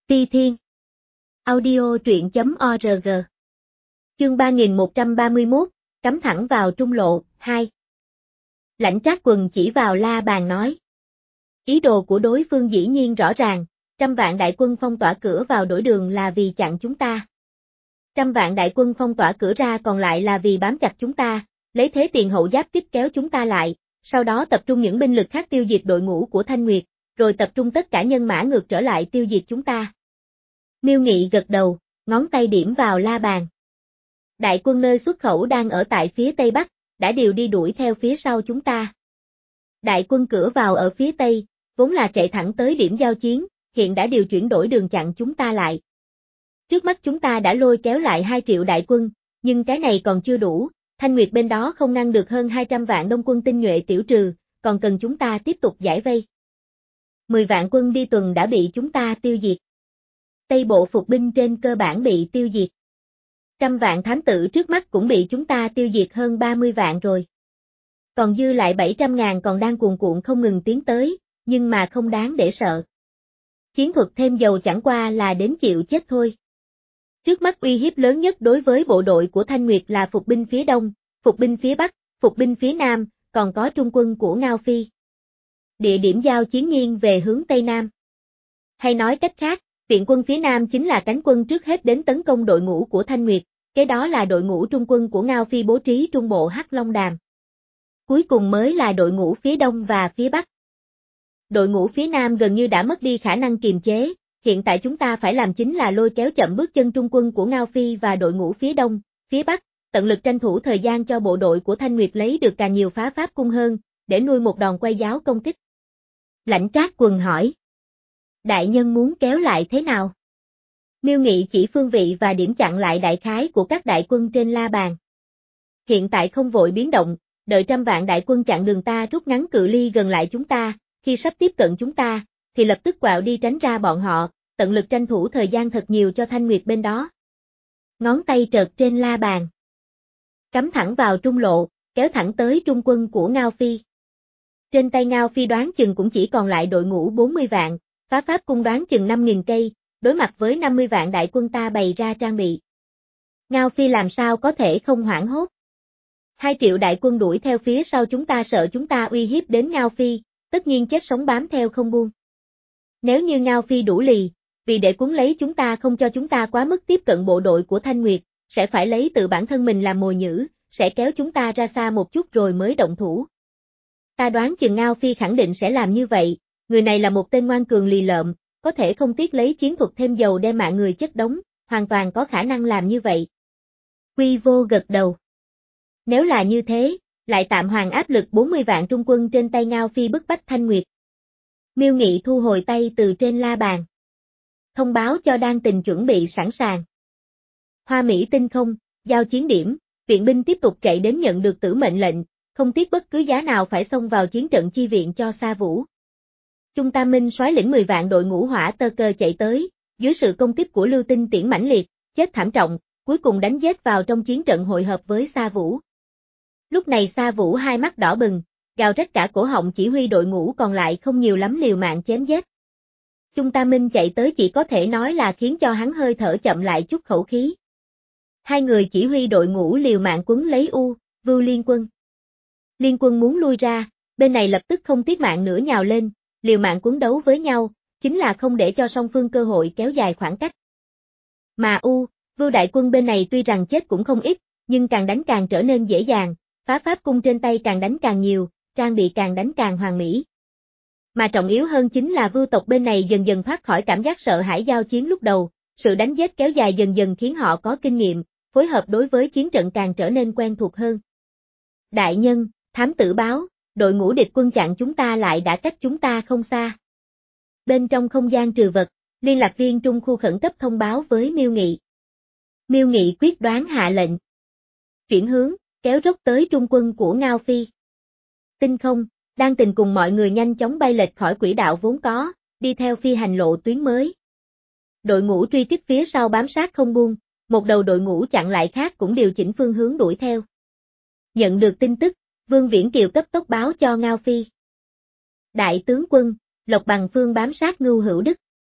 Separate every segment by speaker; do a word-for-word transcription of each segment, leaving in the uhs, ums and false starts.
Speaker 1: Ti Thiên. Audio truyện chấm org. Chương ba nghìn một trăm ba mươi mốt, cắm thẳng vào trung lộ, hai. Lãnh Trác Quần chỉ vào La Bàn nói. Ý đồ của đối phương dĩ nhiên rõ ràng, trăm vạn đại quân phong tỏa cửa vào đổi đường là vì chặn chúng ta. Trăm vạn đại quân phong tỏa cửa ra còn lại là vì bám chặt chúng ta, lấy thế tiền hậu giáp kích kéo chúng ta lại, sau đó tập trung những binh lực khác tiêu diệt đội ngũ của Thanh Nguyệt, rồi tập trung tất cả nhân mã ngược trở lại tiêu diệt chúng ta. Miêu Nghị gật đầu, ngón tay điểm vào La Bàn. Đại quân nơi xuất khẩu đang ở tại phía Tây Bắc, đã điều đi đuổi theo phía sau chúng ta. Đại quân cửa vào ở phía Tây, vốn là chạy thẳng tới điểm giao chiến, hiện đã điều chuyển đổi đường chặn chúng ta lại. Trước mắt chúng ta đã lôi kéo lại hai triệu đại quân, nhưng cái này còn chưa đủ, Thanh Nguyệt bên đó không ngăn được hơn hai trăm vạn đông quân tinh nhuệ tiểu trừ, còn cần chúng ta tiếp tục giải vây. mười vạn quân đi tuần đã bị chúng ta tiêu diệt. Tây bộ phục binh trên cơ bản bị tiêu diệt. Trăm vạn thám tử trước mắt cũng bị chúng ta tiêu diệt hơn ba mươi vạn rồi. Còn dư lại bảy trăm ngàn còn đang cuồn cuộn không ngừng tiến tới, nhưng mà không đáng để sợ. Chiến thuật thêm dầu chẳng qua là đến chịu chết thôi. Trước mắt uy hiếp lớn nhất đối với bộ đội của Thanh Nguyệt là phục binh phía đông, phục binh phía bắc, phục binh phía nam, còn có trung quân của Ngao Phi. Địa điểm giao chiến nghiêng về hướng Tây Nam. Hay nói cách khác, viện quân phía Nam chính là cánh quân trước hết đến tấn công đội ngũ của Thanh Nguyệt, kế đó là đội ngũ trung quân của Ngao Phi bố trí trung bộ Hắc Long Đàm. Cuối cùng mới là đội ngũ phía Đông và phía Bắc. Đội ngũ phía Nam gần như đã mất đi khả năng kiềm chế, hiện tại chúng ta phải làm chính là lôi kéo chậm bước chân trung quân của Ngao Phi và đội ngũ phía Đông, phía Bắc, tận lực tranh thủ thời gian cho bộ đội của Thanh Nguyệt lấy được càng nhiều phá pháp cung hơn, để nuôi một đòn quay giáo công kích. Lãnh Trác Quần hỏi. Đại nhân muốn kéo lại thế nào? Miêu Nghị chỉ phương vị và điểm chặn lại đại khái của các đại quân trên La Bàn. Hiện tại không vội biến động, đợi trăm vạn đại quân chặn đường ta rút ngắn cự ly gần lại chúng ta, khi sắp tiếp cận chúng ta, thì lập tức quạo đi tránh ra bọn họ, tận lực tranh thủ thời gian thật nhiều cho Thanh Nguyệt bên đó. Ngón tay trợt trên La Bàn. Cắm thẳng vào trung lộ, kéo thẳng tới trung quân của Ngao Phi. Trên tay Ngao Phi đoán chừng cũng chỉ còn lại đội ngũ bốn mươi vạn, phá pháp cung đoán chừng năm nghìn cây, đối mặt với năm mươi vạn đại quân ta bày ra trang bị. Ngao Phi làm sao có thể không hoảng hốt. Hai triệu đại quân đuổi theo phía sau chúng ta sợ chúng ta uy hiếp đến Ngao Phi, tất nhiên chết sống bám theo không buông. Nếu như Ngao Phi đủ lì, vì để cuốn lấy chúng ta không cho chúng ta quá mức tiếp cận bộ đội của Thanh Nguyệt, sẽ phải lấy tự bản thân mình làm mồi nhử, sẽ kéo chúng ta ra xa một chút rồi mới động thủ. Ta đoán chừng Ngao Phi khẳng định sẽ làm như vậy, người này là một tên ngoan cường lì lợm, có thể không tiếc lấy chiến thuật thêm dầu đem mạng người chất đống, hoàn toàn có khả năng làm như vậy. Quy Vô gật đầu. Nếu là như thế, lại tạm hoàn áp lực bốn mươi vạn trung quân trên tay Ngao Phi bức bách Thanh Nguyệt. Miêu Nghị thu hồi tay từ trên La Bàn. Thông báo cho Đan Tình chuẩn bị sẵn sàng. Hoa Mỹ tinh không, giao chiến điểm, viện binh tiếp tục chạy đến nhận được tử mệnh lệnh, không tiếc bất cứ giá nào phải xông vào chiến trận chi viện cho Sa Vũ. Trung Tam Minh soái lĩnh mười vạn đội ngũ hỏa tơ cơ chạy tới, dưới sự công kích của Lưu Tinh tiễn mãnh liệt, chết thảm trọng, cuối cùng đánh giết vào trong chiến trận hội hợp với Sa Vũ. Lúc này Sa Vũ hai mắt đỏ bừng, gào rết cả cổ họng chỉ huy đội ngũ còn lại không nhiều lắm liều mạng chém giết. Trung Tam Minh chạy tới chỉ có thể nói là khiến cho hắn hơi thở chậm lại chút khẩu khí. Hai người chỉ huy đội ngũ liều mạng quấn lấy U, Vưu liên quân. Liên quân muốn lui ra, bên này lập tức không tiếc mạng nữa nhào lên, liều mạng cuốn đấu với nhau, chính là không để cho song phương cơ hội kéo dài khoảng cách. Mà U, Vưu đại quân bên này tuy rằng chết cũng không ít, nhưng càng đánh càng trở nên dễ dàng, phá pháp cung trên tay càng đánh càng nhiều, trang bị càng đánh càng hoàn mỹ. Mà trọng yếu hơn chính là Vưu tộc bên này dần dần thoát khỏi cảm giác sợ hãi giao chiến lúc đầu, sự đánh giết kéo dài dần dần khiến họ có kinh nghiệm, phối hợp đối với chiến trận càng trở nên quen thuộc hơn. Đại nhân, thám tử báo, đội ngũ địch quân chặn chúng ta lại đã cách chúng ta không xa. Bên trong không gian trừ vật, liên lạc viên trung khu khẩn cấp thông báo với Miêu Nghị. Miêu Nghị quyết đoán hạ lệnh. Chuyển hướng, kéo rốc tới trung quân của Ngao Phi. Tinh không, Đan Tình cùng mọi người nhanh chóng bay lệch khỏi quỹ đạo vốn có, đi theo phi hành lộ tuyến mới. Đội ngũ truy kích phía sau bám sát không buông, một đầu đội ngũ chặn lại khác cũng điều chỉnh phương hướng đuổi theo. Nhận được tin tức, Vương Viễn Kiều cấp tốc báo cho Ngao Phi. Đại tướng quân, Lộc Bằng Phương bám sát Ngưu Hữu Đức.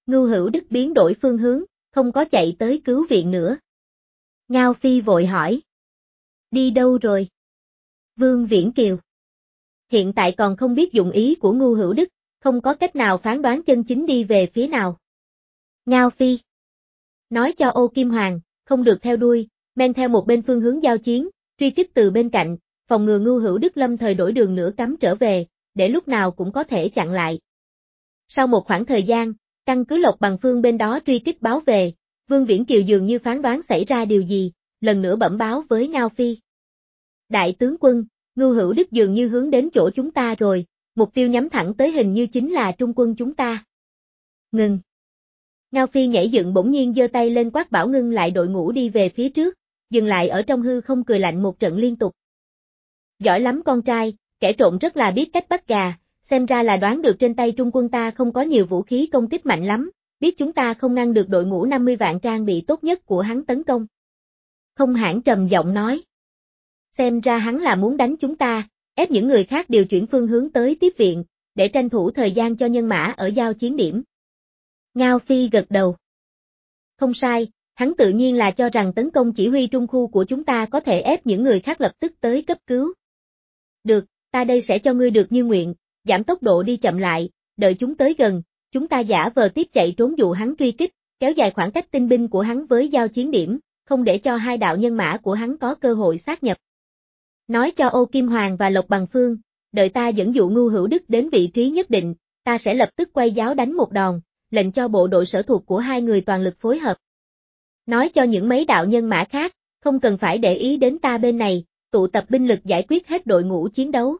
Speaker 1: Ngưu Hữu Đức biến đổi phương hướng, không có chạy tới cứu viện nữa. Ngao Phi vội hỏi. Đi đâu rồi? Vương Viễn Kiều. Hiện tại còn không biết dụng ý của Ngưu Hữu Đức, không có cách nào phán đoán chân chính đi về phía nào. Ngao Phi. Nói cho Ô Kim Hoàng, không được theo đuôi, men theo một bên phương hướng giao chiến, truy kích từ bên cạnh, phòng ngừa Ngưu Hữu Đức lâm thời đổi đường nửa cắm trở về, để lúc nào cũng có thể chặn lại. Sau một khoảng thời gian, căn cứ Lộc Bằng Phương bên đó truy kích báo về, Vương Viễn Kiều dường như phán đoán xảy ra điều gì, lần nữa bẩm báo với Ngao Phi. Đại tướng quân, Ngưu Hữu Đức dường như hướng đến chỗ chúng ta rồi, mục tiêu nhắm thẳng tới hình như chính là Trung quân chúng ta. Ngừng. Ngao Phi nhảy dựng bỗng nhiên giơ tay lên quát bảo ngưng lại đội ngũ đi về phía trước, dừng lại ở trong hư không cười lạnh một trận liên tục. Giỏi lắm con trai, kẻ trộm rất là biết cách bắt gà, xem ra là đoán được trên tay Trung quân ta không có nhiều vũ khí công kích mạnh lắm, biết chúng ta không ngăn được đội ngũ năm mươi vạn trang bị tốt nhất của hắn tấn công. Không Hãn trầm giọng nói. Xem ra hắn là muốn đánh chúng ta, ép những người khác điều chuyển phương hướng tới tiếp viện, để tranh thủ thời gian cho nhân mã ở giao chiến điểm. Ngao Phi gật đầu. Không sai, hắn tự nhiên là cho rằng tấn công chỉ huy trung khu của chúng ta có thể ép những người khác lập tức tới cấp cứu. Được, ta đây sẽ cho ngươi được như nguyện, giảm tốc độ đi chậm lại, đợi chúng tới gần, chúng ta giả vờ tiếp chạy trốn dụ hắn truy kích, kéo dài khoảng cách tinh binh của hắn với giao chiến điểm, không để cho hai đạo nhân mã của hắn có cơ hội sát nhập. Nói cho Ô Kim Hoàng và Lộc Bằng Phương, đợi ta dẫn dụ Ngưu Hữu Đức đến vị trí nhất định, ta sẽ lập tức quay giáo đánh một đòn, lệnh cho bộ đội sở thuộc của hai người toàn lực phối hợp. Nói cho những mấy đạo nhân mã khác, không cần phải để ý đến ta bên này, tụ tập binh lực giải quyết hết đội ngũ chiến đấu.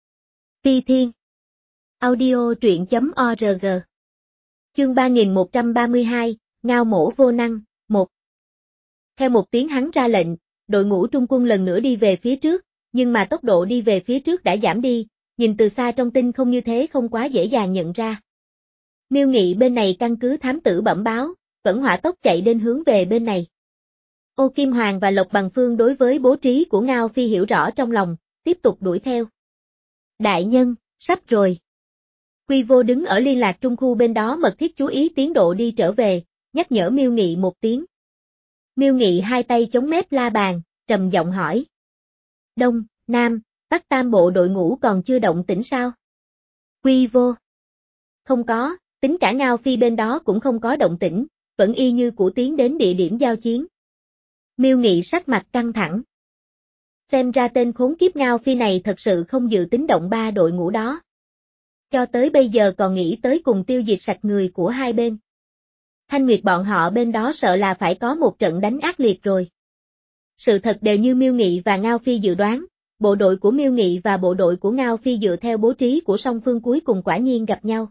Speaker 1: Phi Thiên. Audio truyện chấm org. Chương ba nghìn một trăm ba mươi hai, Ngao Mổ vô năng, một. Theo một tiếng hắn ra lệnh, đội ngũ Trung quân lần nữa đi về phía trước, nhưng mà tốc độ đi về phía trước đã giảm đi, nhìn từ xa trong tinh không như thế không quá dễ dàng nhận ra. Miêu Nghị bên này căn cứ thám tử bẩm báo, vẫn hỏa tốc chạy đến hướng về bên này. Ô Kim Hoàng và Lộc Bằng Phương đối với bố trí của Ngao Phi hiểu rõ trong lòng, tiếp tục đuổi theo. Đại nhân, sắp rồi. Quy Vô đứng ở liên lạc trung khu bên đó mật thiết chú ý tiến độ đi trở về, nhắc nhở Miêu Nghị một tiếng. Miêu Nghị hai tay chống mép la bàn, trầm giọng hỏi. Đông, Nam, Bắc tam bộ đội ngũ còn chưa động tĩnh sao? Quy Vô. Không có, tính cả Ngao Phi bên đó cũng không có động tĩnh, vẫn y như cũ tiến đến địa điểm giao chiến. Miêu Nghị sắc mặt căng thẳng. Xem ra tên khốn kiếp Ngao Phi này thật sự không dự tính động ba đội ngũ đó. Cho tới bây giờ còn nghĩ tới cùng tiêu diệt sạch người của hai bên. Thanh Nguyệt bọn họ bên đó sợ là phải có một trận đánh ác liệt rồi. Sự thật đều như Miêu Nghị và Ngao Phi dự đoán, bộ đội của Miêu Nghị và bộ đội của Ngao Phi dựa theo bố trí của song phương cuối cùng quả nhiên gặp nhau.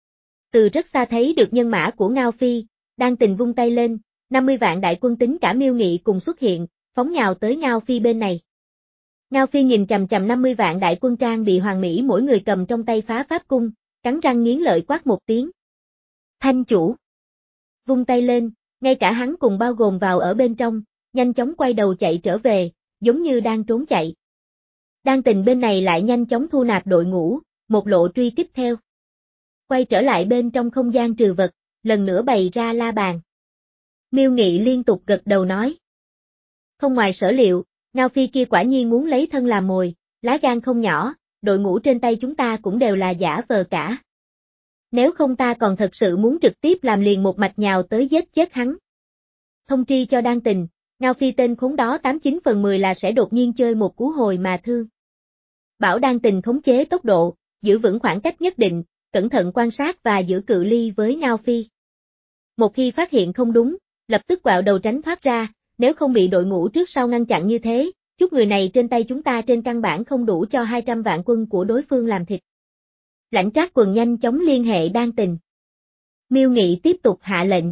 Speaker 1: Từ rất xa thấy được nhân mã của Ngao Phi, đang tình vung tay lên, năm mươi vạn đại quân tính cả Miêu Nghị cùng xuất hiện, phóng nhào tới Ngao Phi bên này. Ngao Phi nhìn chằm chằm năm mươi vạn đại quân trang bị hoàng mỹ mỗi người cầm trong tay phá pháp cung, cắn răng nghiến lợi quát một tiếng. Thanh chủ. Vung tay lên, ngay cả hắn cùng bao gồm vào ở bên trong, nhanh chóng quay đầu chạy trở về, giống như đang trốn chạy. Đan Tình bên này lại nhanh chóng thu nạp đội ngũ, một lộ truy kích theo. Quay trở lại bên trong không gian trừ vật, lần nữa bày ra la bàn. Miêu Nghị liên tục gật đầu nói. Không ngoài sở liệu, Ngao Phi kia quả nhiên muốn lấy thân làm mồi, lá gan không nhỏ, đội ngũ trên tay chúng ta cũng đều là giả vờ cả. Nếu không ta còn thật sự muốn trực tiếp làm liền một mạch nhào tới giết chết hắn. Thông tri cho Đan Tình, Ngao Phi tên khốn đó tám chín phần mười là sẽ đột nhiên chơi một cú hồi mà thương. Bảo Đan Tình khống chế tốc độ, giữ vững khoảng cách nhất định, cẩn thận quan sát và giữ cự ly với Ngao Phi. Một khi phát hiện không đúng, lập tức quẹo đầu tránh thoát ra, nếu không bị đội ngũ trước sau ngăn chặn như thế, chút người này trên tay chúng ta trên căn bản không đủ cho hai trăm vạn quân của đối phương làm thịt. Lãnh Trác Quần nhanh chóng liên hệ Đan Tình. Miêu Nghị tiếp tục hạ lệnh.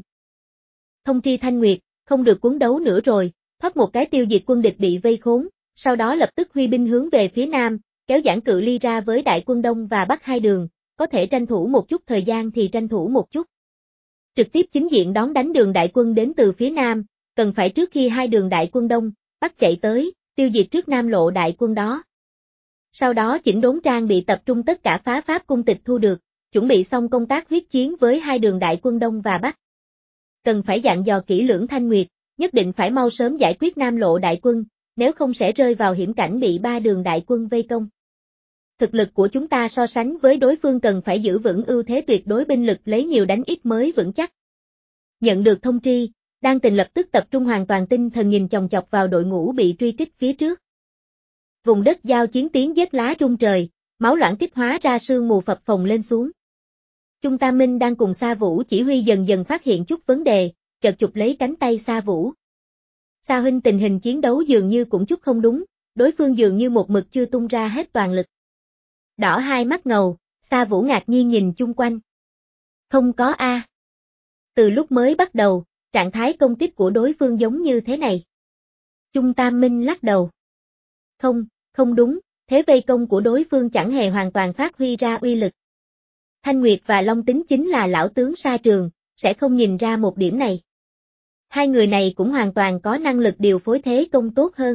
Speaker 1: Thông tri Thanh Nguyệt, không được cuốn đấu nữa rồi, thoát một cái tiêu diệt quân địch bị vây khốn, sau đó lập tức huy binh hướng về phía Nam, kéo giãn cự ly ra với đại quân Đông và Bắc hai đường, có thể tranh thủ một chút thời gian thì tranh thủ một chút. Trực tiếp chính diện đón đánh đường đại quân đến từ phía Nam, cần phải trước khi hai đường đại quân Đông, Bắc chạy tới, tiêu diệt trước Nam lộ đại quân đó. Sau đó chỉnh đốn trang bị tập trung tất cả phá pháp cung tịch thu được, chuẩn bị xong công tác huyết chiến với hai đường đại quân Đông và Bắc. Cần phải dặn dò kỹ lưỡng Thanh Nguyệt, nhất định phải mau sớm giải quyết Nam Lộ đại quân, nếu không sẽ rơi vào hiểm cảnh bị ba đường đại quân vây công. Thực lực của chúng ta so sánh với đối phương cần phải giữ vững ưu thế tuyệt đối, binh lực lấy nhiều đánh ít mới vững chắc. Nhận được thông tri, Đan Tình lập tức tập trung hoàn toàn tinh thần nhìn chòng chọc vào đội ngũ bị truy kích phía trước. Vùng đất giao chiến tiếng giết lá rung trời, máu loãng kích hóa ra sương mù phập phồng lên xuống. Trung Tam Minh đang cùng Sa Vũ chỉ huy dần dần phát hiện chút vấn đề, chợt chụp lấy cánh tay Sa Vũ. Sa huynh, tình hình chiến đấu dường như cũng chút không đúng, đối phương dường như một mực chưa tung ra hết toàn lực. Đỏ hai mắt ngầu, Sa Vũ ngạc nhiên nhìn chung quanh. Không có a. Từ lúc mới bắt đầu, trạng thái công kích của đối phương giống như thế này. Trung Tam Minh lắc đầu. Không, không đúng, thế vây công của đối phương chẳng hề hoàn toàn phát huy ra uy lực. Thanh Nguyệt và Long Tính chính là lão tướng sa trường, sẽ không nhìn ra một điểm này. Hai người này cũng hoàn toàn có năng lực điều phối thế công tốt hơn.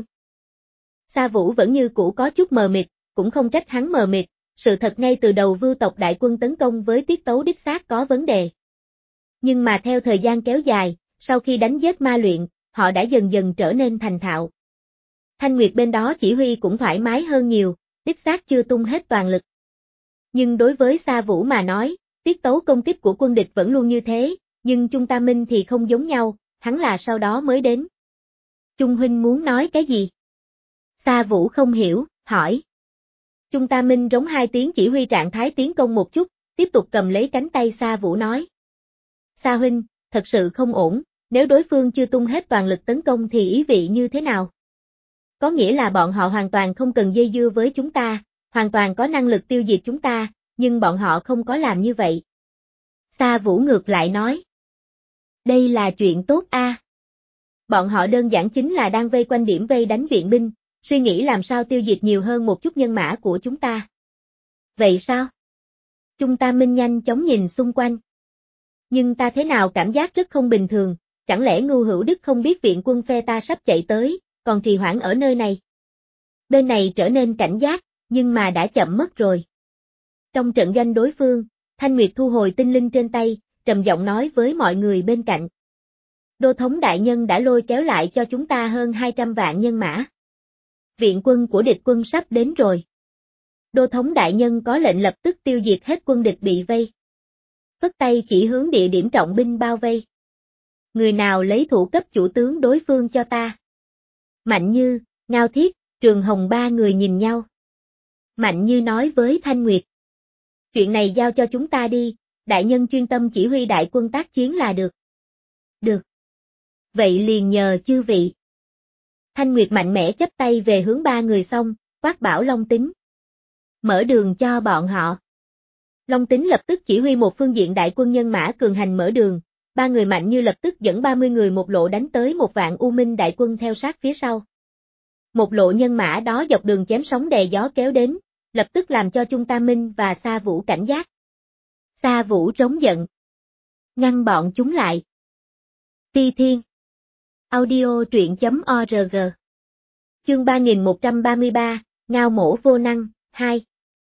Speaker 1: Sa Vũ vẫn như cũ có chút mờ mịt, cũng không trách hắn mờ mịt, sự thật ngay từ đầu Vưu tộc đại quân tấn công với tiết tấu đích xác có vấn đề. Nhưng mà theo thời gian kéo dài, sau khi đánh giết ma luyện, họ đã dần dần trở nên thành thạo. Thanh Nguyệt bên đó chỉ huy cũng thoải mái hơn nhiều, đích xác chưa tung hết toàn lực. Nhưng đối với Sa Vũ mà nói, tiết tấu công kích của quân địch vẫn luôn như thế, nhưng Trung Tam Minh thì không giống nhau, hắn là sau đó mới đến. Trung huynh muốn nói cái gì? Sa Vũ không hiểu, hỏi. Trung Tam Minh rống hai tiếng chỉ huy trạng thái tiến công một chút, tiếp tục cầm lấy cánh tay Sa Vũ nói. Sa huynh, thật sự không ổn, nếu đối phương chưa tung hết toàn lực tấn công thì ý vị như thế nào? Có nghĩa là bọn họ hoàn toàn không cần dây dưa với chúng ta, hoàn toàn có năng lực tiêu diệt chúng ta, nhưng bọn họ không có làm như vậy. Sa Vũ ngược lại nói. Đây là chuyện tốt a. À. Bọn họ đơn giản chính là đang vây quanh điểm vây đánh viện binh, suy nghĩ làm sao tiêu diệt nhiều hơn một chút nhân mã của chúng ta. Vậy sao? Trung Tam Minh nhanh chóng nhìn xung quanh. Nhưng ta thế nào cảm giác rất không bình thường, chẳng lẽ Ngưu Hữu Đức không biết viện quân phe ta sắp chạy tới, còn trì hoãn ở nơi này? Bên này trở nên cảnh giác, nhưng mà đã chậm mất rồi. Trong trận doanh đối phương, Thanh Nguyệt thu hồi tinh linh trên tay, trầm giọng nói với mọi người bên cạnh. Đô thống đại nhân đã lôi kéo lại cho chúng ta hơn hai trăm vạn nhân mã. Viện quân của địch quân sắp đến rồi. Đô thống đại nhân có lệnh lập tức tiêu diệt hết quân địch bị vây. Phất tay chỉ hướng địa điểm trọng binh bao vây. Người nào lấy thủ cấp chủ tướng đối phương cho ta? Mạnh Như, Ngao Thiết, Trường Hồng ba người nhìn nhau. Mạnh Như nói với Thanh Nguyệt. Chuyện này giao cho chúng ta đi, đại nhân chuyên tâm chỉ huy đại quân tác chiến là được. Được. Vậy liền nhờ chư vị. Thanh Nguyệt mạnh mẽ chắp tay về hướng ba người xong, quát bảo Long Tính. Mở đường cho bọn họ. Long Tính lập tức chỉ huy một phương diện đại quân nhân mã cường hành mở đường, ba người Mạnh Như lập tức dẫn ba mươi người một lộ đánh tới một vạn U Minh đại quân theo sát phía sau. Một lộ nhân mã đó dọc đường chém sóng đè gió kéo đến, lập tức làm cho Trung Tam Minh và Sa Vũ cảnh giác. Sa Vũ trống giận. Ngăn bọn chúng lại. Ti Thiên. Audio truyện chấm org. Chương ba nghìn một trăm ba mươi ba, Ngao Mổ vô năng, hai.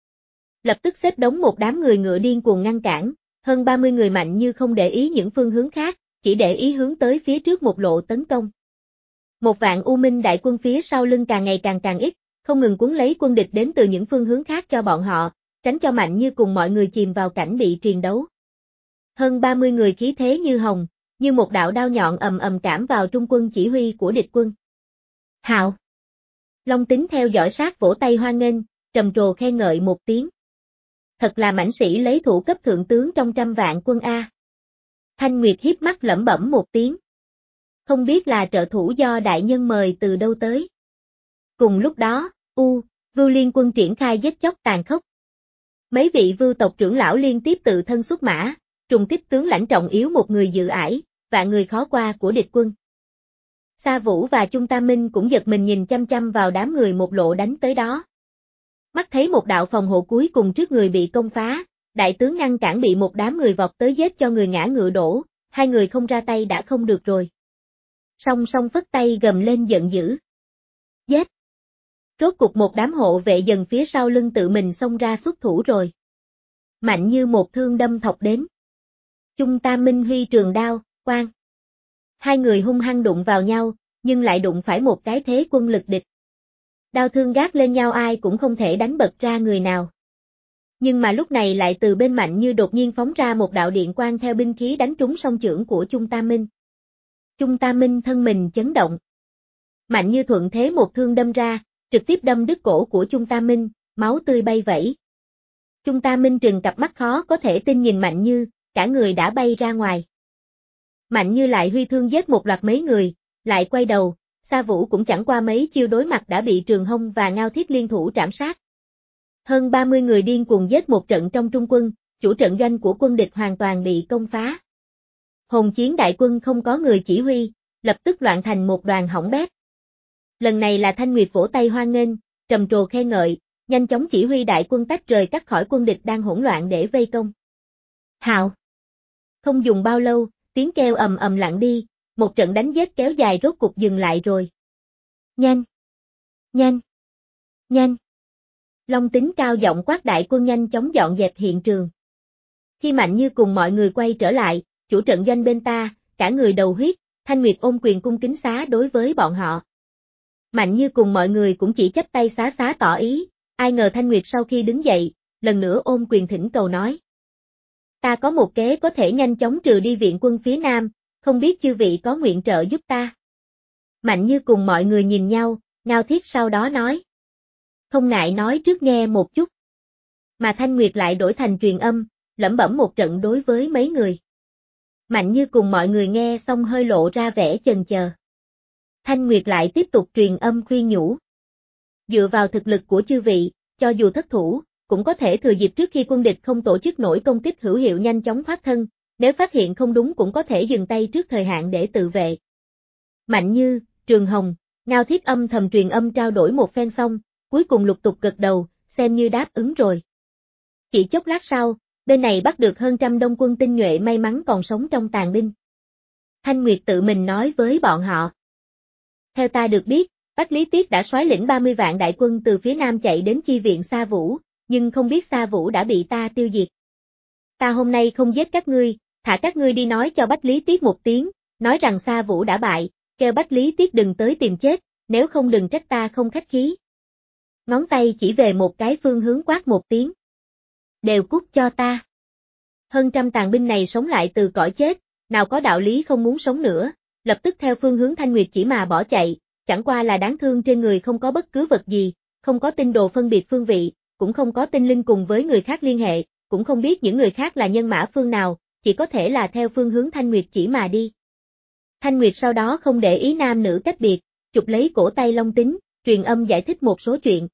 Speaker 1: Lập tức xếp đống một đám người ngựa điên cuồng ngăn cản, hơn ba mươi người Mạnh Như không để ý những phương hướng khác, chỉ để ý hướng tới phía trước một lộ tấn công. Một vạn U Minh đại quân phía sau lưng càng ngày càng càng ít, không ngừng cuốn lấy quân địch đến từ những phương hướng khác cho bọn họ, tránh cho Mạnh Như cùng mọi người chìm vào cảnh bị triền đấu. Hơn ba mươi người khí thế như hồng, như một đạo đao nhọn ầm ầm cảm vào trung quân chỉ huy của địch quân. Hào! Long Tính theo dõi sát vỗ tay hoan nghênh, trầm trồ khen ngợi một tiếng. Thật là mãnh sĩ lấy thủ cấp thượng tướng trong trăm vạn quân A. Thanh Nguyệt hiếp mắt lẩm bẩm một tiếng. Không biết là trợ thủ do đại nhân mời từ đâu tới. Cùng lúc đó, U, Vưu liên quân triển khai giết chóc tàn khốc. Mấy vị Vưu tộc trưởng lão liên tiếp tự thân xuất mã, trùng kích tướng lãnh trọng yếu một người dự ải, vạn người khó qua của địch quân. Sa Vũ và Trung Tam Minh cũng giật mình nhìn chăm chăm vào đám người một lộ đánh tới đó. Mắt thấy một đạo phòng hộ cuối cùng trước người bị công phá, đại tướng ngăn cản bị một đám người vọt tới giết cho người ngã ngựa đổ, hai người không ra tay đã không được rồi. Song song phất tay gầm lên giận dữ. Giết! Rốt cục một đám hộ vệ dần phía sau lưng tự mình xông ra xuất thủ rồi. Mạnh Như một thương đâm thọc đến. Trung Tam Minh huy trường đao, quang. Hai người hung hăng đụng vào nhau, nhưng lại đụng phải một cái thế quân lực địch. Đao thương gác lên nhau ai cũng không thể đánh bật ra người nào. Nhưng mà lúc này lại từ bên Mạnh Như đột nhiên phóng ra một đạo điện quang theo binh khí đánh trúng song chưởng của Trung Tam Minh. Trung Tam Minh thân mình chấn động. Mạnh Như thuận thế một thương đâm ra, trực tiếp đâm đứt cổ của Trung Tam Minh, máu tươi bay vẩy. Trung Tam Minh trừng cặp mắt khó có thể tin nhìn Mạnh Như, cả người đã bay ra ngoài. Mạnh Như lại huy thương giết một loạt mấy người, lại quay đầu, Sa Vũ cũng chẳng qua mấy chiêu đối mặt đã bị Trường Hông và Ngao Thiết liên thủ trảm sát. Hơn ba mươi người điên cuồng giết một trận trong trung quân, chủ trận doanh của quân địch hoàn toàn bị công phá. Hồn chiến đại quân không có người chỉ huy, lập tức loạn thành một đoàn hỏng bét. Lần này là Thanh Nguyệt vỗ tay hoan nghênh, trầm trồ khen ngợi, nhanh chóng chỉ huy đại quân tách rời cắt khỏi quân địch đang hỗn loạn để vây công. Hào! Không dùng bao lâu, tiếng kêu ầm ầm lặng đi, một trận đánh giết kéo dài rốt cục dừng lại rồi. Nhanh! Nhanh! Nhanh! Long Tính cao giọng quát đại quân nhanh chóng dọn dẹp hiện trường. Khi Mạnh Như cùng mọi người quay trở lại, chủ trận doanh bên ta, cả người đầu huyết, Thanh Nguyệt ôm quyền cung kính xá đối với bọn họ. Mạnh Như cùng mọi người cũng chỉ chắp tay xá xá tỏ ý, ai ngờ Thanh Nguyệt sau khi đứng dậy, lần nữa ôm quyền thỉnh cầu nói. Ta có một kế có thể nhanh chóng trừ đi viện quân phía Nam, không biết chư vị có nguyện trợ giúp ta. Mạnh Như cùng mọi người nhìn nhau, Ngao Thiết sau đó nói. Không ngại nói trước nghe một chút. Mà Thanh Nguyệt lại đổi thành truyền âm, lẩm bẩm một trận đối với mấy người. Mạnh Như cùng mọi người nghe xong hơi lộ ra vẻ chần chờ. Thanh Nguyệt lại tiếp tục truyền âm khuyên nhủ. Dựa vào thực lực của chư vị, cho dù thất thủ, cũng có thể thừa dịp trước khi quân địch không tổ chức nổi công kích hữu hiệu nhanh chóng thoát thân, nếu phát hiện không đúng cũng có thể dừng tay trước thời hạn để tự vệ. Mạnh Như, Trường Hồng, Ngao Thiết âm thầm truyền âm trao đổi một phen xong, cuối cùng lục tục gật đầu, xem như đáp ứng rồi. Chỉ chốc lát sau, bên này bắt được hơn trăm đông quân tinh nhuệ may mắn còn sống trong tàn binh. Thanh Nguyệt tự mình nói với bọn họ. Theo ta được biết, Bách Lý Tiết đã soái lĩnh ba mươi vạn đại quân từ phía Nam chạy đến chi viện Sa Vũ, nhưng không biết Sa Vũ đã bị ta tiêu diệt. Ta hôm nay không giết các ngươi, thả các ngươi đi nói cho Bách Lý Tiết một tiếng, nói rằng Sa Vũ đã bại, kêu Bách Lý Tiết đừng tới tìm chết, nếu không đừng trách ta không khách khí. Ngón tay chỉ về một cái phương hướng quát một tiếng. Đều cút cho ta. Hơn trăm tàn binh này sống lại từ cõi chết, nào có đạo lý không muốn sống nữa, lập tức theo phương hướng Thanh Nguyệt chỉ mà bỏ chạy, chẳng qua là đáng thương trên người không có bất cứ vật gì, không có tinh đồ phân biệt phương vị, cũng không có tinh linh cùng với người khác liên hệ, cũng không biết những người khác là nhân mã phương nào, chỉ có thể là theo phương hướng Thanh Nguyệt chỉ mà đi. Thanh Nguyệt sau đó không để ý nam nữ cách biệt, chụp lấy cổ tay Long Tính, truyền âm giải thích một số chuyện.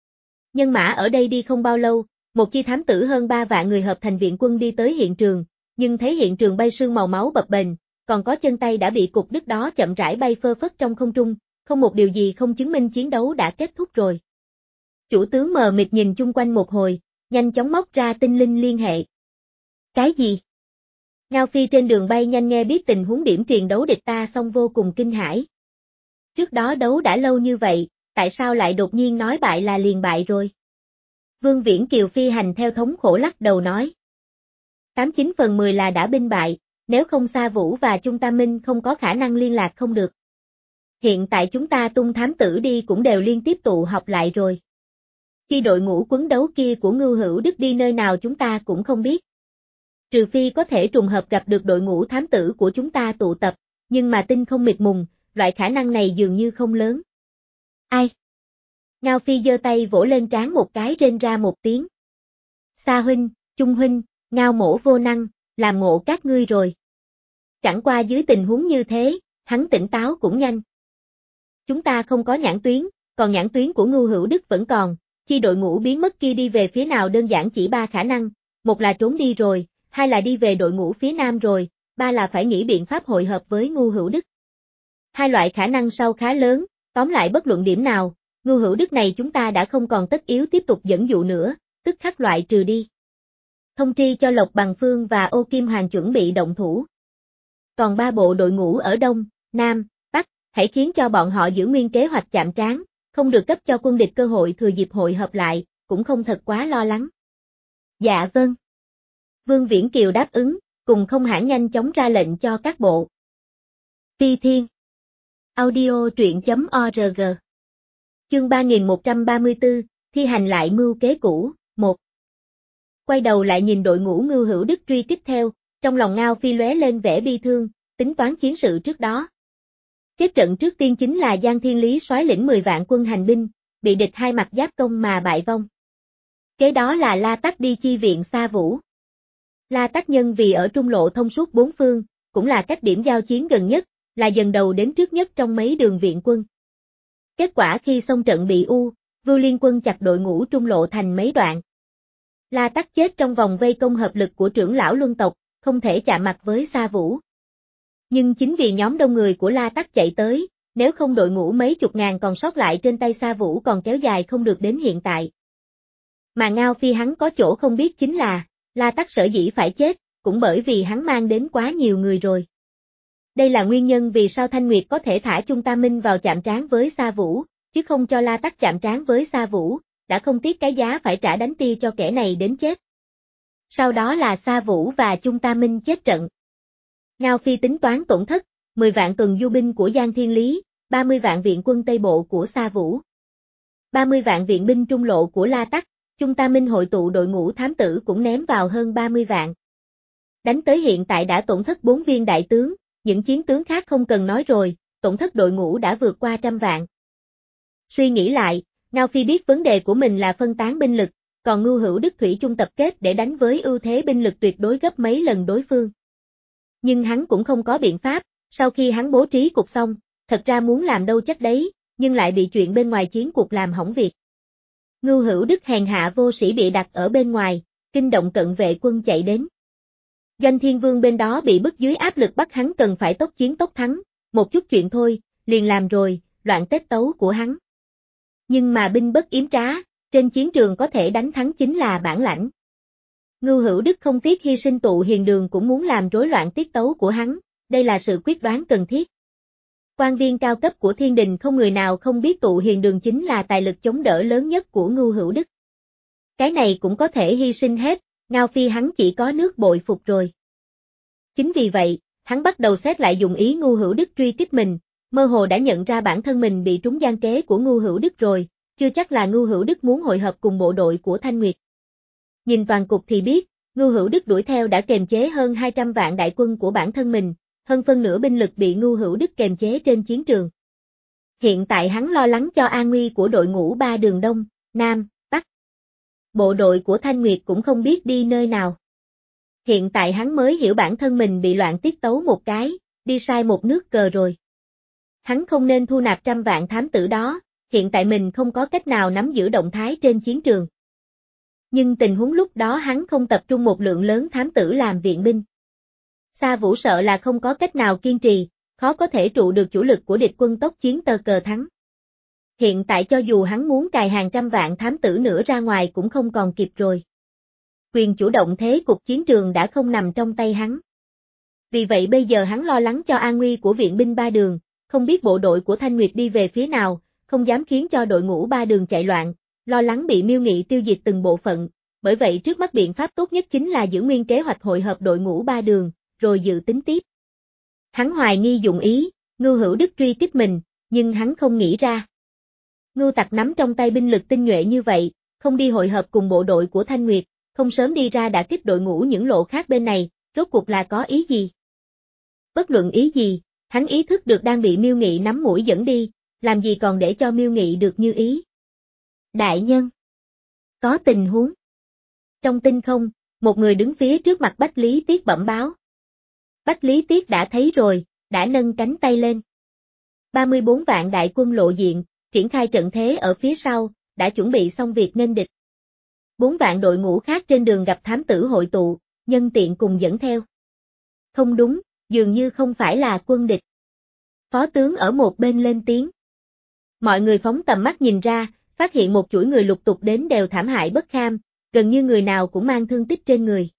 Speaker 1: Nhân mã ở đây đi không bao lâu, một chi thám tử hơn ba vạn người hợp thành viện quân đi tới hiện trường, nhưng thấy hiện trường bay sương màu máu bập bềnh, còn có chân tay đã bị cục đứt đó chậm rãi bay phơ phất trong không trung, không một điều gì không chứng minh chiến đấu đã kết thúc rồi. Chủ tướng mờ mịt nhìn chung quanh một hồi, nhanh chóng móc ra tinh linh liên hệ. Cái gì? Ngao Phi trên đường bay nhanh nghe biết tình huống điểm truyền đấu địch ta xong vô cùng kinh hãi. Trước đó đấu đã lâu như vậy, tại sao lại đột nhiên nói bại là liền bại rồi? Vương Viễn Kiều phi hành theo thống khổ lắc đầu nói. tám chín phần mười là đã binh bại, nếu không Sa Vũ và Trung Tam Minh không có khả năng liên lạc không được. Hiện tại chúng ta tung thám tử đi cũng đều liên tiếp tụ họp lại rồi. Khi đội ngũ quấn đấu kia của Ngưu Hữu Đức đi nơi nào chúng ta cũng không biết. Trừ phi có thể trùng hợp gặp được đội ngũ thám tử của chúng ta tụ tập, nhưng mà tinh không mịt mùng, loại khả năng này dường như không lớn. Ai? Ngao Phi giơ tay vỗ lên trán một cái rên ra một tiếng. Sa huynh, Trung huynh, Ngao mổ vô năng, làm ngộ các ngươi rồi. Chẳng qua dưới tình huống như thế, hắn tỉnh táo cũng nhanh. Chúng ta không có nhãn tuyến, còn nhãn tuyến của Ngưu Hữu Đức vẫn còn, chi đội ngũ biến mất kia đi về phía nào đơn giản chỉ ba khả năng, một là trốn đi rồi, hai là đi về đội ngũ phía Nam rồi, ba là phải nghĩ biện pháp hội hợp với Ngưu Hữu Đức. Hai loại khả năng sau khá lớn, tóm lại bất luận điểm nào, Ngưu Hữu Đức này chúng ta đã không còn tất yếu tiếp tục dẫn dụ nữa, tức khắc loại trừ đi. Thông tri cho Lộc Bằng Phương và Ô Kim Hoàng chuẩn bị động thủ. Còn ba bộ đội ngũ ở Đông, Nam, Bắc, hãy khiến cho bọn họ giữ nguyên kế hoạch chạm trán, không được cấp cho quân địch cơ hội thừa dịp hội hợp lại, cũng không thật quá lo lắng. Dạ vâng. Vương Viễn Kiều đáp ứng, cùng không hãn nhanh chóng ra lệnh cho các bộ. Phi Thiên. Audio truyện.org. Chương ba nghìn một trăm ba mươi tư, thi hành lại mưu kế cũ, một. Quay đầu lại nhìn đội ngũ Ngưu Hữu Đức truy kích theo, trong lòng Ngao Phi lóe lên vẻ bi thương, tính toán chiến sự trước đó. Kết trận trước tiên chính là Giang Thiên Lý soái lĩnh mười vạn quân hành binh, bị địch hai mặt giáp công mà bại vong. Kế đó là La Tắc đi chi viện Sa Vũ. La Tắc nhân vì ở trung lộ thông suốt bốn phương, cũng là cách điểm giao chiến gần nhất, là dần đầu đến trước nhất trong mấy đường viện quân. Kết quả khi xông trận bị U, Vưu Liên quân chặt đội ngũ trung lộ thành mấy đoạn. La Tắc chết trong vòng vây công hợp lực của trưởng lão luân tộc, không thể chạm mặt với Sa Vũ. Nhưng chính vì nhóm đông người của La Tắc chạy tới, nếu không đội ngũ mấy chục ngàn còn sót lại trên tay Sa Vũ còn kéo dài không được đến hiện tại. Mà Ngao Phi hắn có chỗ không biết chính là, La Tắc sở dĩ phải chết, cũng bởi vì hắn mang đến quá nhiều người rồi. Đây là nguyên nhân vì sao Thanh Nguyệt có thể thả Trung Tam Minh vào chạm trán với Sa Vũ, chứ không cho La Tắc chạm trán với Sa Vũ, đã không tiếc cái giá phải trả đánh tia cho kẻ này đến chết. Sau đó là Sa Vũ và Trung Tam Minh chết trận. Ngao Phi tính toán tổn thất, mười vạn tuần du binh của Giang Thiên Lý, ba mươi vạn viện quân Tây Bộ của Sa Vũ, ba mươi vạn viện binh trung lộ của La Tắc, Trung Tam Minh hội tụ đội ngũ thám tử cũng ném vào hơn ba mươi vạn. Đánh tới hiện tại đã tổn thất bốn viên đại tướng, những chiến tướng khác không cần nói rồi, tổn thất đội ngũ đã vượt qua trăm vạn. Suy nghĩ lại, Ngao Phi biết vấn đề của mình là phân tán binh lực, còn Ngưu Hữu Đức thủy chung tập kết để đánh với ưu thế binh lực tuyệt đối gấp mấy lần đối phương. Nhưng hắn cũng không có biện pháp, sau khi hắn bố trí cục xong, thật ra muốn làm đâu chắc đấy, nhưng lại bị chuyện bên ngoài chiến cuộc làm hỏng việc. Ngưu Hữu Đức hèn hạ vô sĩ bị đặt ở bên ngoài, kinh động cận vệ quân chạy đến. Doanh Thiên Vương bên đó bị bức dưới áp lực bắt hắn cần phải tốc chiến tốc thắng, một chút chuyện thôi, liền làm rồi, loạn tết tấu của hắn. Nhưng mà binh bất yếm trá, trên chiến trường có thể đánh thắng chính là bản lãnh. Ngưu Hữu Đức không tiếc hy sinh tụ hiền đường cũng muốn làm rối loạn tiết tấu của hắn, đây là sự quyết đoán cần thiết. Quan viên cao cấp của thiên đình không người nào không biết tụ hiền đường chính là tài lực chống đỡ lớn nhất của Ngưu Hữu Đức. Cái này cũng có thể hy sinh hết, Ngao Phi hắn chỉ có nước bội phục rồi. Chính vì vậy, hắn bắt đầu xét lại dùng ý Ngưu Hữu Đức truy kích mình, mơ hồ đã nhận ra bản thân mình bị trúng gian kế của Ngưu Hữu Đức rồi, chưa chắc là Ngưu Hữu Đức muốn hội hợp cùng bộ đội của Thanh Nguyệt. Nhìn toàn cục thì biết, Ngưu Hữu Đức đuổi theo đã kềm chế hơn hai trăm vạn đại quân của bản thân mình, hơn phân nửa binh lực bị Ngưu Hữu Đức kềm chế trên chiến trường. Hiện tại hắn lo lắng cho an nguy của đội ngũ ba đường Đông, Nam, Bắc. Bộ đội của Thanh Nguyệt cũng không biết đi nơi nào. Hiện tại hắn mới hiểu bản thân mình bị loạn tiết tấu một cái, đi sai một nước cờ rồi. Hắn không nên thu nạp trăm vạn thám tử đó, hiện tại mình không có cách nào nắm giữ động thái trên chiến trường. Nhưng tình huống lúc đó hắn không tập trung một lượng lớn thám tử làm viện binh. Sa Vũ sợ là không có cách nào kiên trì, khó có thể trụ được chủ lực của địch quân tốc chiến tơ cờ thắng. Hiện tại cho dù hắn muốn cài hàng trăm vạn thám tử nữa ra ngoài cũng không còn kịp rồi. Quyền chủ động thế cục chiến trường đã không nằm trong tay hắn. Vì vậy bây giờ hắn lo lắng cho an nguy của viện binh ba đường, không biết bộ đội của Thanh Nguyệt đi về phía nào, không dám khiến cho đội ngũ ba đường chạy loạn, lo lắng bị Miêu Nghị tiêu diệt từng bộ phận, bởi vậy trước mắt biện pháp tốt nhất chính là giữ nguyên kế hoạch hội hợp đội ngũ ba đường, rồi dự tính tiếp. Hắn hoài nghi dụng ý, Ngưu Hữu Đức truy kích mình, nhưng hắn không nghĩ ra. Ngưu Tặc nắm trong tay binh lực tinh nhuệ như vậy, không đi hội hợp cùng bộ đội của Thanh Nguyệt, không sớm đi ra đã kích đội ngũ những lộ khác bên này, rốt cuộc là có ý gì? Bất luận ý gì, hắn ý thức được đang bị Miêu Nghị nắm mũi dẫn đi, làm gì còn để cho Miêu Nghị được như ý. Đại nhân, có tình huống. Trong tinh không, một người đứng phía trước mặt Bách Lý Tiết bẩm báo. Bách Lý Tiết đã thấy rồi, đã nâng cánh tay lên. ba mươi bốn vạn đại quân lộ diện, triển khai trận thế ở phía sau, đã chuẩn bị xong việc nghênh địch. Bốn vạn đội ngũ khác trên đường gặp thám tử hội tụ, nhân tiện cùng dẫn theo. Không đúng, dường như không phải là quân địch. Phó tướng ở một bên lên tiếng. Mọi người phóng tầm mắt nhìn ra, phát hiện một chuỗi người lục tục đến đều thảm hại bất kham, gần như người nào cũng mang thương tích trên người.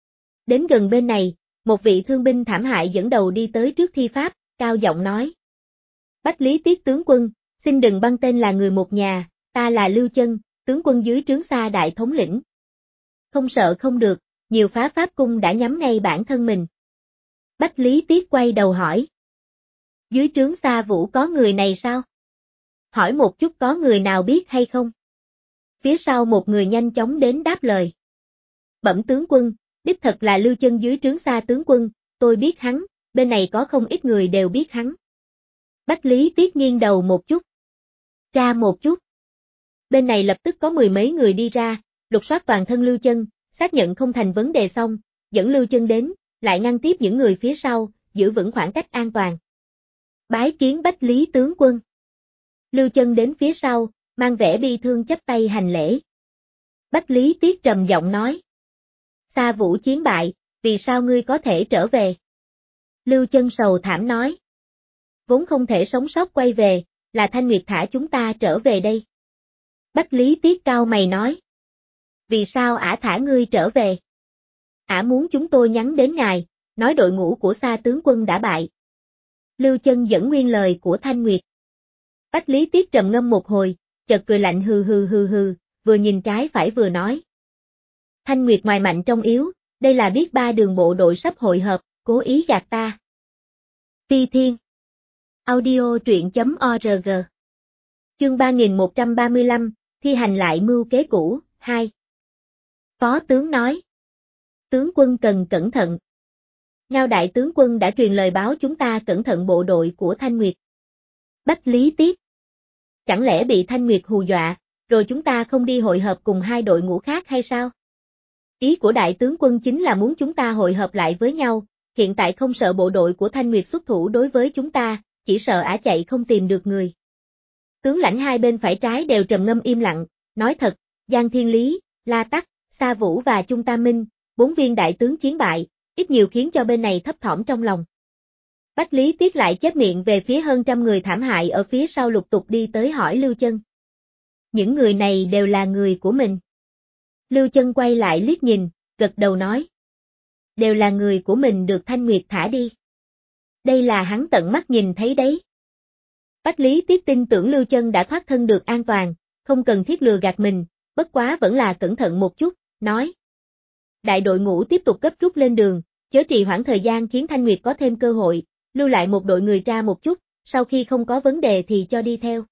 Speaker 1: Đến gần bên này, một vị thương binh thảm hại dẫn đầu đi tới trước thi pháp, cao giọng nói. Bách Lý Tiết tướng quân, xin đừng băng tên là người một nhà, ta là Lưu Chân, tướng quân dưới trướng Sa đại thống lĩnh. Không sợ không được, nhiều phá pháp cung đã nhắm ngay bản thân mình. Bách Lý Tiết quay đầu hỏi. Dưới trướng Sa Vũ có người này sao? Hỏi một chút có người nào biết hay không? Phía sau một người nhanh chóng đến đáp lời. Bẩm tướng quân, đích thật là Lưu Chân dưới trướng Sa tướng quân, tôi biết hắn, bên này có không ít người đều biết hắn. Bách Lý Tiết nghiêng đầu một chút. Ra một chút. Bên này lập tức có mười mấy người đi ra, lục soát toàn thân Lưu Chân, xác nhận không thành vấn đề xong, dẫn Lưu Chân đến, lại ngăn tiếp những người phía sau, giữ vững khoảng cách an toàn. Bái kiến Bách Lý tướng quân. Lưu Chân đến phía sau, mang vẻ bi thương chắp tay hành lễ. Bách Lý Tiết trầm giọng nói. Sa Vũ chiến bại, vì sao ngươi có thể trở về? Lưu Chân sầu thảm nói. Vốn không thể sống sót quay về, là Thanh Nguyệt thả chúng ta trở về đây. Bách Lý Tiết cao mày nói. Vì sao ả thả ngươi trở về? Ả muốn chúng tôi nhắn đến ngài, nói đội ngũ của Sa tướng quân đã bại. Lưu Chân dẫn nguyên lời của Thanh Nguyệt. Bách Lý Tiết trầm ngâm một hồi, chợt cười lạnh hừ hừ hừ hừ, vừa nhìn trái phải vừa nói. Thanh Nguyệt ngoài mạnh trong yếu, đây là biết ba đường bộ đội sắp hội hợp, cố ý gạt ta. Phi Thiên. Audio truyện chấm org. Chương ba nghìn một trăm ba mươi lăm, thi hành lại mưu kế cũ, hai. Phó tướng nói. Tướng quân cần cẩn thận. Ngao đại tướng quân đã truyền lời báo chúng ta cẩn thận bộ đội của Thanh Nguyệt. Bách Lý Tiết. Chẳng lẽ bị Thanh Nguyệt hù dọa, rồi chúng ta không đi hội hợp cùng hai đội ngũ khác hay sao? Ý của đại tướng quân chính là muốn chúng ta hội hợp lại với nhau, hiện tại không sợ bộ đội của Thanh Nguyệt xuất thủ đối với chúng ta, chỉ sợ ả chạy không tìm được người. Tướng lãnh hai bên phải trái đều trầm ngâm im lặng, nói thật, Giang Thiên Lý, La Tắc, Sa Vũ và Trung Tam Minh, bốn viên đại tướng chiến bại, ít nhiều khiến cho bên này thấp thỏm trong lòng. Bách Lý Tiết lại chép miệng về phía hơn trăm người thảm hại ở phía sau lục tục đi tới hỏi Lưu Chân. Những người này đều là người của mình. Lưu Chân quay lại liếc nhìn, gật đầu nói. Đều là người của mình được Thanh Nguyệt thả đi. Đây là hắn tận mắt nhìn thấy đấy. Bách Lý Tiết tin tưởng Lưu Chân đã thoát thân được an toàn, không cần thiết lừa gạt mình, bất quá vẫn là cẩn thận một chút, nói. Đại đội ngũ tiếp tục gấp rút lên đường, chớ trì hoãn thời gian khiến Thanh Nguyệt có thêm cơ hội, lưu lại một đội người ra một chút, sau khi không có vấn đề thì cho đi theo.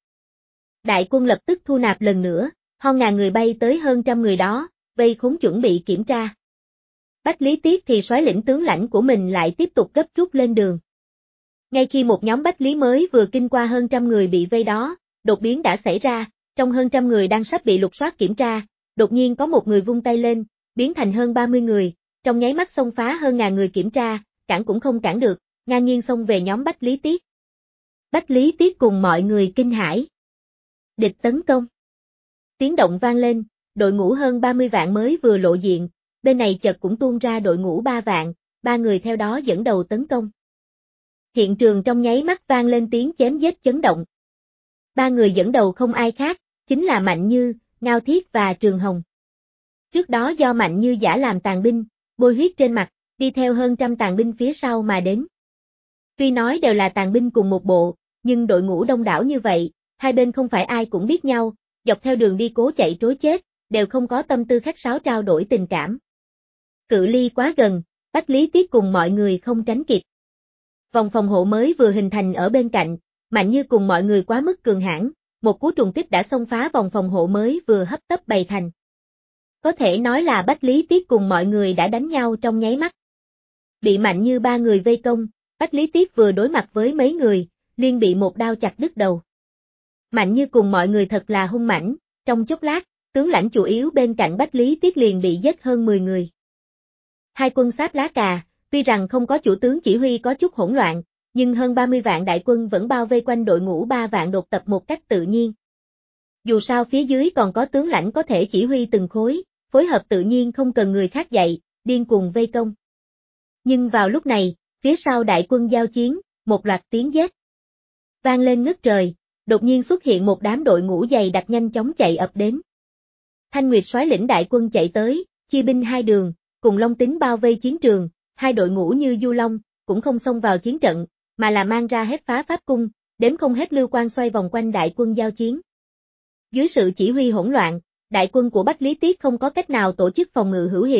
Speaker 1: Đại quân lập tức thu nạp lần nữa, hơn ngàn người bay tới hơn trăm người đó, vây khốn chuẩn bị kiểm tra. Bách Lý Tiết thì soái lĩnh tướng lãnh của mình lại tiếp tục gấp rút lên đường. Ngay khi một nhóm Bách Lý mới vừa kinh qua hơn trăm người bị vây đó, đột biến đã xảy ra, trong hơn trăm người đang sắp bị lục soát kiểm tra, đột nhiên có một người vung tay lên, biến thành hơn ba mươi người, trong nháy mắt xông phá hơn ngàn người kiểm tra, cản cũng không cản được, ngang nhiên xông về nhóm Bách Lý Tiết. Bách Lý Tiết cùng mọi người kinh hãi. Địch tấn công. Tiếng động vang lên, đội ngũ hơn ba mươi vạn mới vừa lộ diện, bên này chợt cũng tuôn ra đội ngũ ba vạn, ba người theo đó dẫn đầu tấn công. Hiện trường trong nháy mắt vang lên tiếng chém giết chấn động. Ba người dẫn đầu không ai khác, chính là Mạnh Như, Ngao Thiết và Trường Hồng. Trước đó do Mạnh Như giả làm tàn binh, bôi huyết trên mặt, đi theo hơn trăm tàn binh phía sau mà đến. Tuy nói đều là tàn binh cùng một bộ, nhưng đội ngũ đông đảo như vậy, hai bên không phải ai cũng biết nhau, dọc theo đường đi cố chạy trối chết, đều không có tâm tư khách sáo trao đổi tình cảm. Cự ly quá gần, Bách Lý Tiết cùng mọi người không tránh kịp. Vòng phòng hộ mới vừa hình thành ở bên cạnh, Mạnh Như cùng mọi người quá mức cường hãn, một cú trùng kích đã xông phá vòng phòng hộ mới vừa hấp tấp bày thành. Có thể nói là Bách Lý Tiết cùng mọi người đã đánh nhau trong nháy mắt. Bị Mạnh Như ba người vây công, Bách Lý Tiết vừa đối mặt với mấy người, liền bị một đao chặt đứt đầu. Mạnh Như cùng mọi người thật là hung mãnh, trong chốc lát, tướng lãnh chủ yếu bên cạnh Bách Lý Tiết liền bị giết hơn mười người. Hai quân sát lá cà, tuy rằng không có chủ tướng chỉ huy có chút hỗn loạn, nhưng hơn ba mươi vạn đại quân vẫn bao vây quanh đội ngũ ba vạn đột tập một cách tự nhiên. Dù sao phía dưới còn có tướng lãnh có thể chỉ huy từng khối, phối hợp tự nhiên không cần người khác dạy, điên cuồng vây công. Nhưng vào lúc này, phía sau đại quân giao chiến, một loạt tiếng giết vang lên ngất trời, đột nhiên xuất hiện một đám đội ngũ dày đặc nhanh chóng chạy ập đến. Thanh Nguyệt soái lĩnh đại quân chạy tới, chia binh hai đường, cùng Long Tính bao vây chiến trường, hai đội ngũ như Du Long, cũng không xông vào chiến trận, mà là mang ra hết phá pháp cung, đếm không hết lưu quan xoay vòng quanh đại quân giao chiến. Dưới sự chỉ huy hỗn loạn, đại quân của Bách Lý Tiết không có cách nào tổ chức phòng ngự hữu hiệu,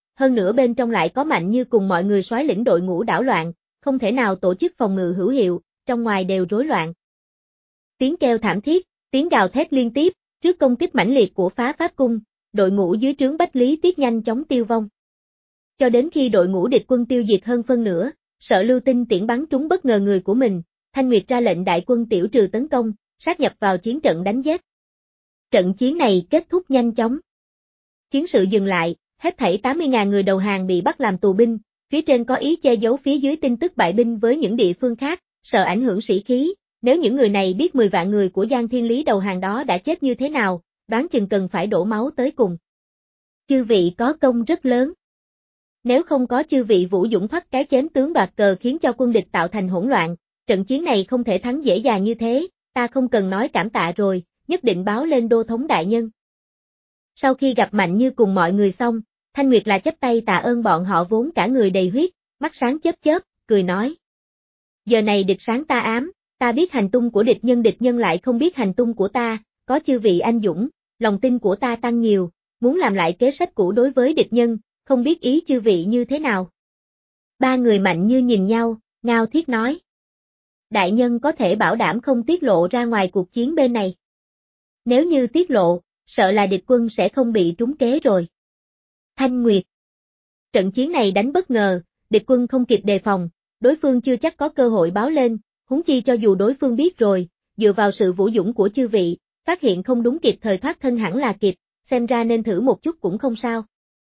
Speaker 1: hơn nữa bên trong lại có Mạnh Như cùng mọi người soái lĩnh đội ngũ đảo loạn, không thể nào tổ chức phòng ngự hữu hiệu, trong ngoài đều rối loạn. Tiếng kêu thảm thiết, tiếng gào thét liên tiếp, trước công kích mãnh liệt của Phá Pháp Cung, đội ngũ dưới trướng Bách Lý Tiết nhanh chóng tiêu vong. Cho đến khi đội ngũ địch quân tiêu diệt hơn phân nửa, Sợ Lưu Tinh tiễn bắn trúng bất ngờ người của mình, Thanh Nguyệt ra lệnh đại quân tiểu trừ tấn công, sát nhập vào chiến trận đánh giết. Trận chiến này kết thúc nhanh chóng. Chiến sự dừng lại, hết thảy tám mươi nghìn người đầu hàng bị bắt làm tù binh, phía trên có ý che giấu phía dưới tin tức bại binh với những địa phương khác, sợ ảnh hưởng sĩ khí, nếu những người này biết mười vạn người của Giang Thiên Lý đầu hàng đó đã chết như thế nào, đoán chừng cần phải đổ máu tới cùng. Chư vị có công rất lớn. Nếu không có chư vị vũ dũng thoát cái chém tướng đoạt cờ khiến cho quân địch tạo thành hỗn loạn, trận chiến này không thể thắng dễ dàng như thế, ta không cần nói cảm tạ rồi, nhất định báo lên đô thống đại nhân. Sau khi gặp Mạnh Như cùng mọi người xong, Thanh Nguyệt là chắp tay tạ ơn bọn họ vốn cả người đầy huyết, mắt sáng chớp chớp, cười nói. Giờ này địch sáng ta ám, ta biết hành tung của địch nhân địch nhân lại không biết hành tung của ta, có chư vị anh dũng, lòng tin của ta tăng nhiều, muốn làm lại kế sách cũ đối với địch nhân, không biết ý chư vị như thế nào. Ba người Mạnh Như nhìn nhau, ngao thiết nói. Đại nhân có thể bảo đảm không tiết lộ ra ngoài cuộc chiến bên này. Nếu như tiết lộ, sợ là địch quân sẽ không bị trúng kế rồi. Thanh Nguyệt. Trận chiến này đánh bất ngờ, địch quân không kịp đề phòng, đối phương chưa chắc có cơ hội báo lên, huống chi cho dù đối phương biết rồi, dựa vào sự vũ dũng của chư vị, phát hiện không đúng kịp thời thoát thân hẳn là kịp, xem ra nên thử một chút cũng không sao.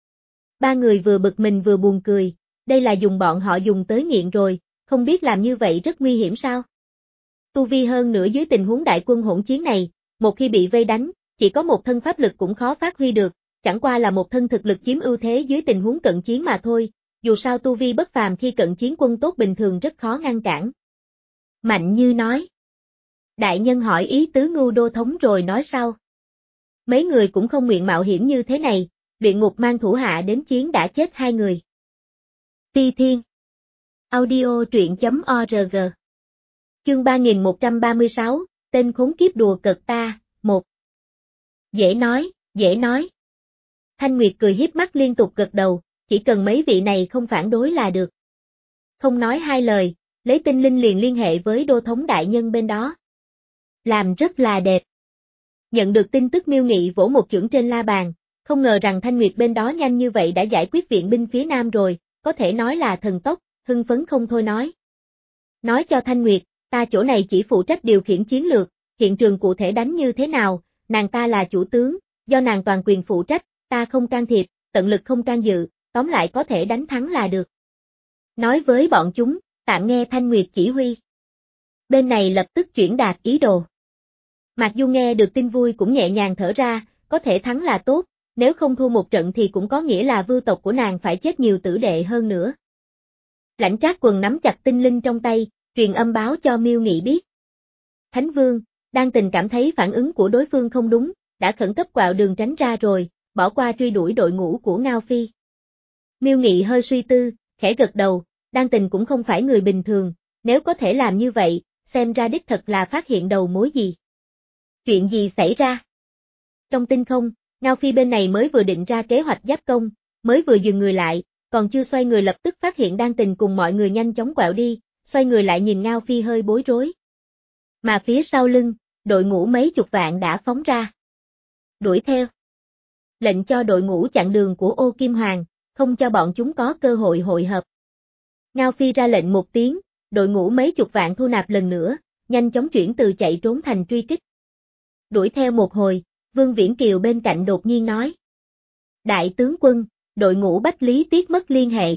Speaker 1: Ba người vừa bực mình vừa buồn cười, đây là dùng bọn họ dùng tới nghiện rồi, không biết làm như vậy rất nguy hiểm sao? Tu vi hơn nữa dưới tình huống đại quân hỗn chiến này, một khi bị vây đánh, chỉ có một thân pháp lực cũng khó phát huy được, chẳng qua là một thân thực lực chiếm ưu thế dưới tình huống cận chiến mà thôi, dù sao tu vi bất phàm khi cận chiến quân tốt bình thường rất khó ngăn cản. Mạnh Như nói. Đại nhân hỏi ý tứ Ngưu đô thống rồi nói sau. Mấy người cũng không nguyện mạo hiểm như thế này, luyện ngục mang thủ hạ đến chiến đã chết hai người. Ti Thiên. Audio truyện.org. Chương ba nghìn một trăm ba mươi sáu, tên khốn kiếp đùa cợt ta, một. Dễ nói, dễ nói. Thanh Nguyệt cười hiếp mắt liên tục gật đầu, chỉ cần mấy vị này không phản đối là được. Không nói hai lời, lấy tinh linh liền liên hệ với đô thống đại nhân bên đó. Làm rất là đẹp. Nhận được tin tức Miêu Nghị vỗ một chưởng trên la bàn, không ngờ rằng Thanh Nguyệt bên đó nhanh như vậy đã giải quyết viện binh phía Nam rồi, có thể nói là thần tốc, hưng phấn không thôi nói. Nói cho Thanh Nguyệt, ta chỗ này chỉ phụ trách điều khiển chiến lược, hiện trường cụ thể đánh như thế nào, nàng ta là chủ tướng, do nàng toàn quyền phụ trách, ta không can thiệp, tận lực không can dự, tóm lại có thể đánh thắng là được. Nói với bọn chúng, tạm nghe Thanh Nguyệt chỉ huy. Bên này lập tức chuyển đạt ý đồ. Mạc Du nghe được tin vui cũng nhẹ nhàng thở ra, có thể thắng là tốt, nếu không thua một trận thì cũng có nghĩa là vưu tộc của nàng phải chết nhiều tử đệ hơn nữa. Lãnh Trác Quần nắm chặt tinh linh trong tay, truyền âm báo cho Miêu Nghị biết. Thánh Vương, Đan Tình cảm thấy phản ứng của đối phương không đúng, đã khẩn cấp quạo đường tránh ra rồi, bỏ qua truy đuổi đội ngũ của Ngao Phi. Miêu Nghị hơi suy tư, khẽ gật đầu, Đan Tình cũng không phải người bình thường, nếu có thể làm như vậy, xem ra đích thật là phát hiện đầu mối gì. Chuyện gì xảy ra? Trong tinh không, Ngao Phi bên này mới vừa định ra kế hoạch giáp công, mới vừa dừng người lại, còn chưa xoay người lập tức phát hiện Đan Tình cùng mọi người nhanh chóng quẹo đi, xoay người lại nhìn Ngao Phi hơi bối rối. Mà phía sau lưng, đội ngũ mấy chục vạn đã phóng ra. Đuổi theo. Lệnh cho đội ngũ chặn đường của Ô Kim Hoàng, không cho bọn chúng có cơ hội hội hợp. Ngao Phi ra lệnh một tiếng, đội ngũ mấy chục vạn thu nạp lần nữa, nhanh chóng chuyển từ chạy trốn thành truy kích. Đuổi theo một hồi, Vương Viễn Kiều bên cạnh đột nhiên nói. Đại tướng quân, đội ngũ Bách Lý Tiết mất liên hệ.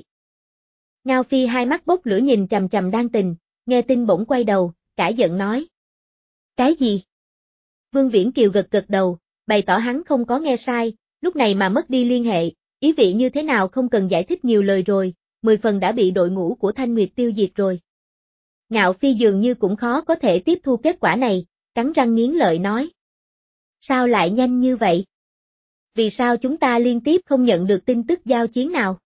Speaker 1: Ngao Phi hai mắt bốc lửa nhìn chằm chằm Đan Tình, nghe tin bỗng quay đầu, cả giận nói. Cái gì? Vương Viễn Kiều gật gật đầu, bày tỏ hắn không có nghe sai, lúc này mà mất đi liên hệ, ý vị như thế nào không cần giải thích nhiều lời rồi, mười phần đã bị đội ngũ của Thanh Nguyệt tiêu diệt rồi. Ngạo Phi dường như cũng khó có thể tiếp thu kết quả này, cắn răng nghiến lợi nói. Sao lại nhanh như vậy? Vì sao chúng ta liên tiếp không nhận được tin tức giao chiến nào?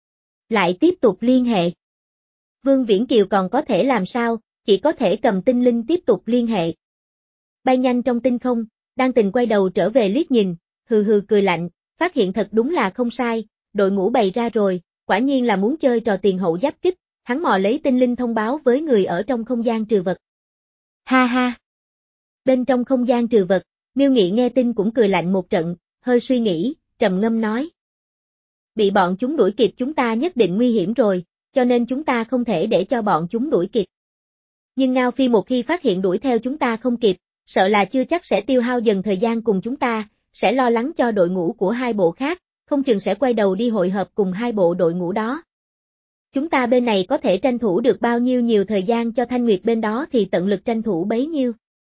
Speaker 1: Lại tiếp tục liên hệ. Vương Viễn Kiều còn có thể làm sao, chỉ có thể cầm tinh linh tiếp tục liên hệ. Bay nhanh trong tinh không, Đan Tình quay đầu trở về liếc nhìn, hừ hừ cười lạnh, phát hiện thật đúng là không sai, đội ngũ bày ra rồi, quả nhiên là muốn chơi trò tiền hậu giáp kích, hắn mò lấy tinh linh thông báo với người ở trong không gian trừ vật. Ha ha! Bên trong không gian trừ vật, Miêu Nghị nghe tin cũng cười lạnh một trận, hơi suy nghĩ, trầm ngâm nói. Bị bọn chúng đuổi kịp chúng ta nhất định nguy hiểm rồi, cho nên chúng ta không thể để cho bọn chúng đuổi kịp. Nhưng Ngao Phi một khi phát hiện đuổi theo chúng ta không kịp, sợ là chưa chắc sẽ tiêu hao dần thời gian cùng chúng ta, sẽ lo lắng cho đội ngũ của hai bộ khác, không chừng sẽ quay đầu đi hội hợp cùng hai bộ đội ngũ đó. Chúng ta bên này có thể tranh thủ được bao nhiêu nhiều thời gian cho Thanh Nguyệt bên đó thì tận lực tranh thủ bấy nhiêu.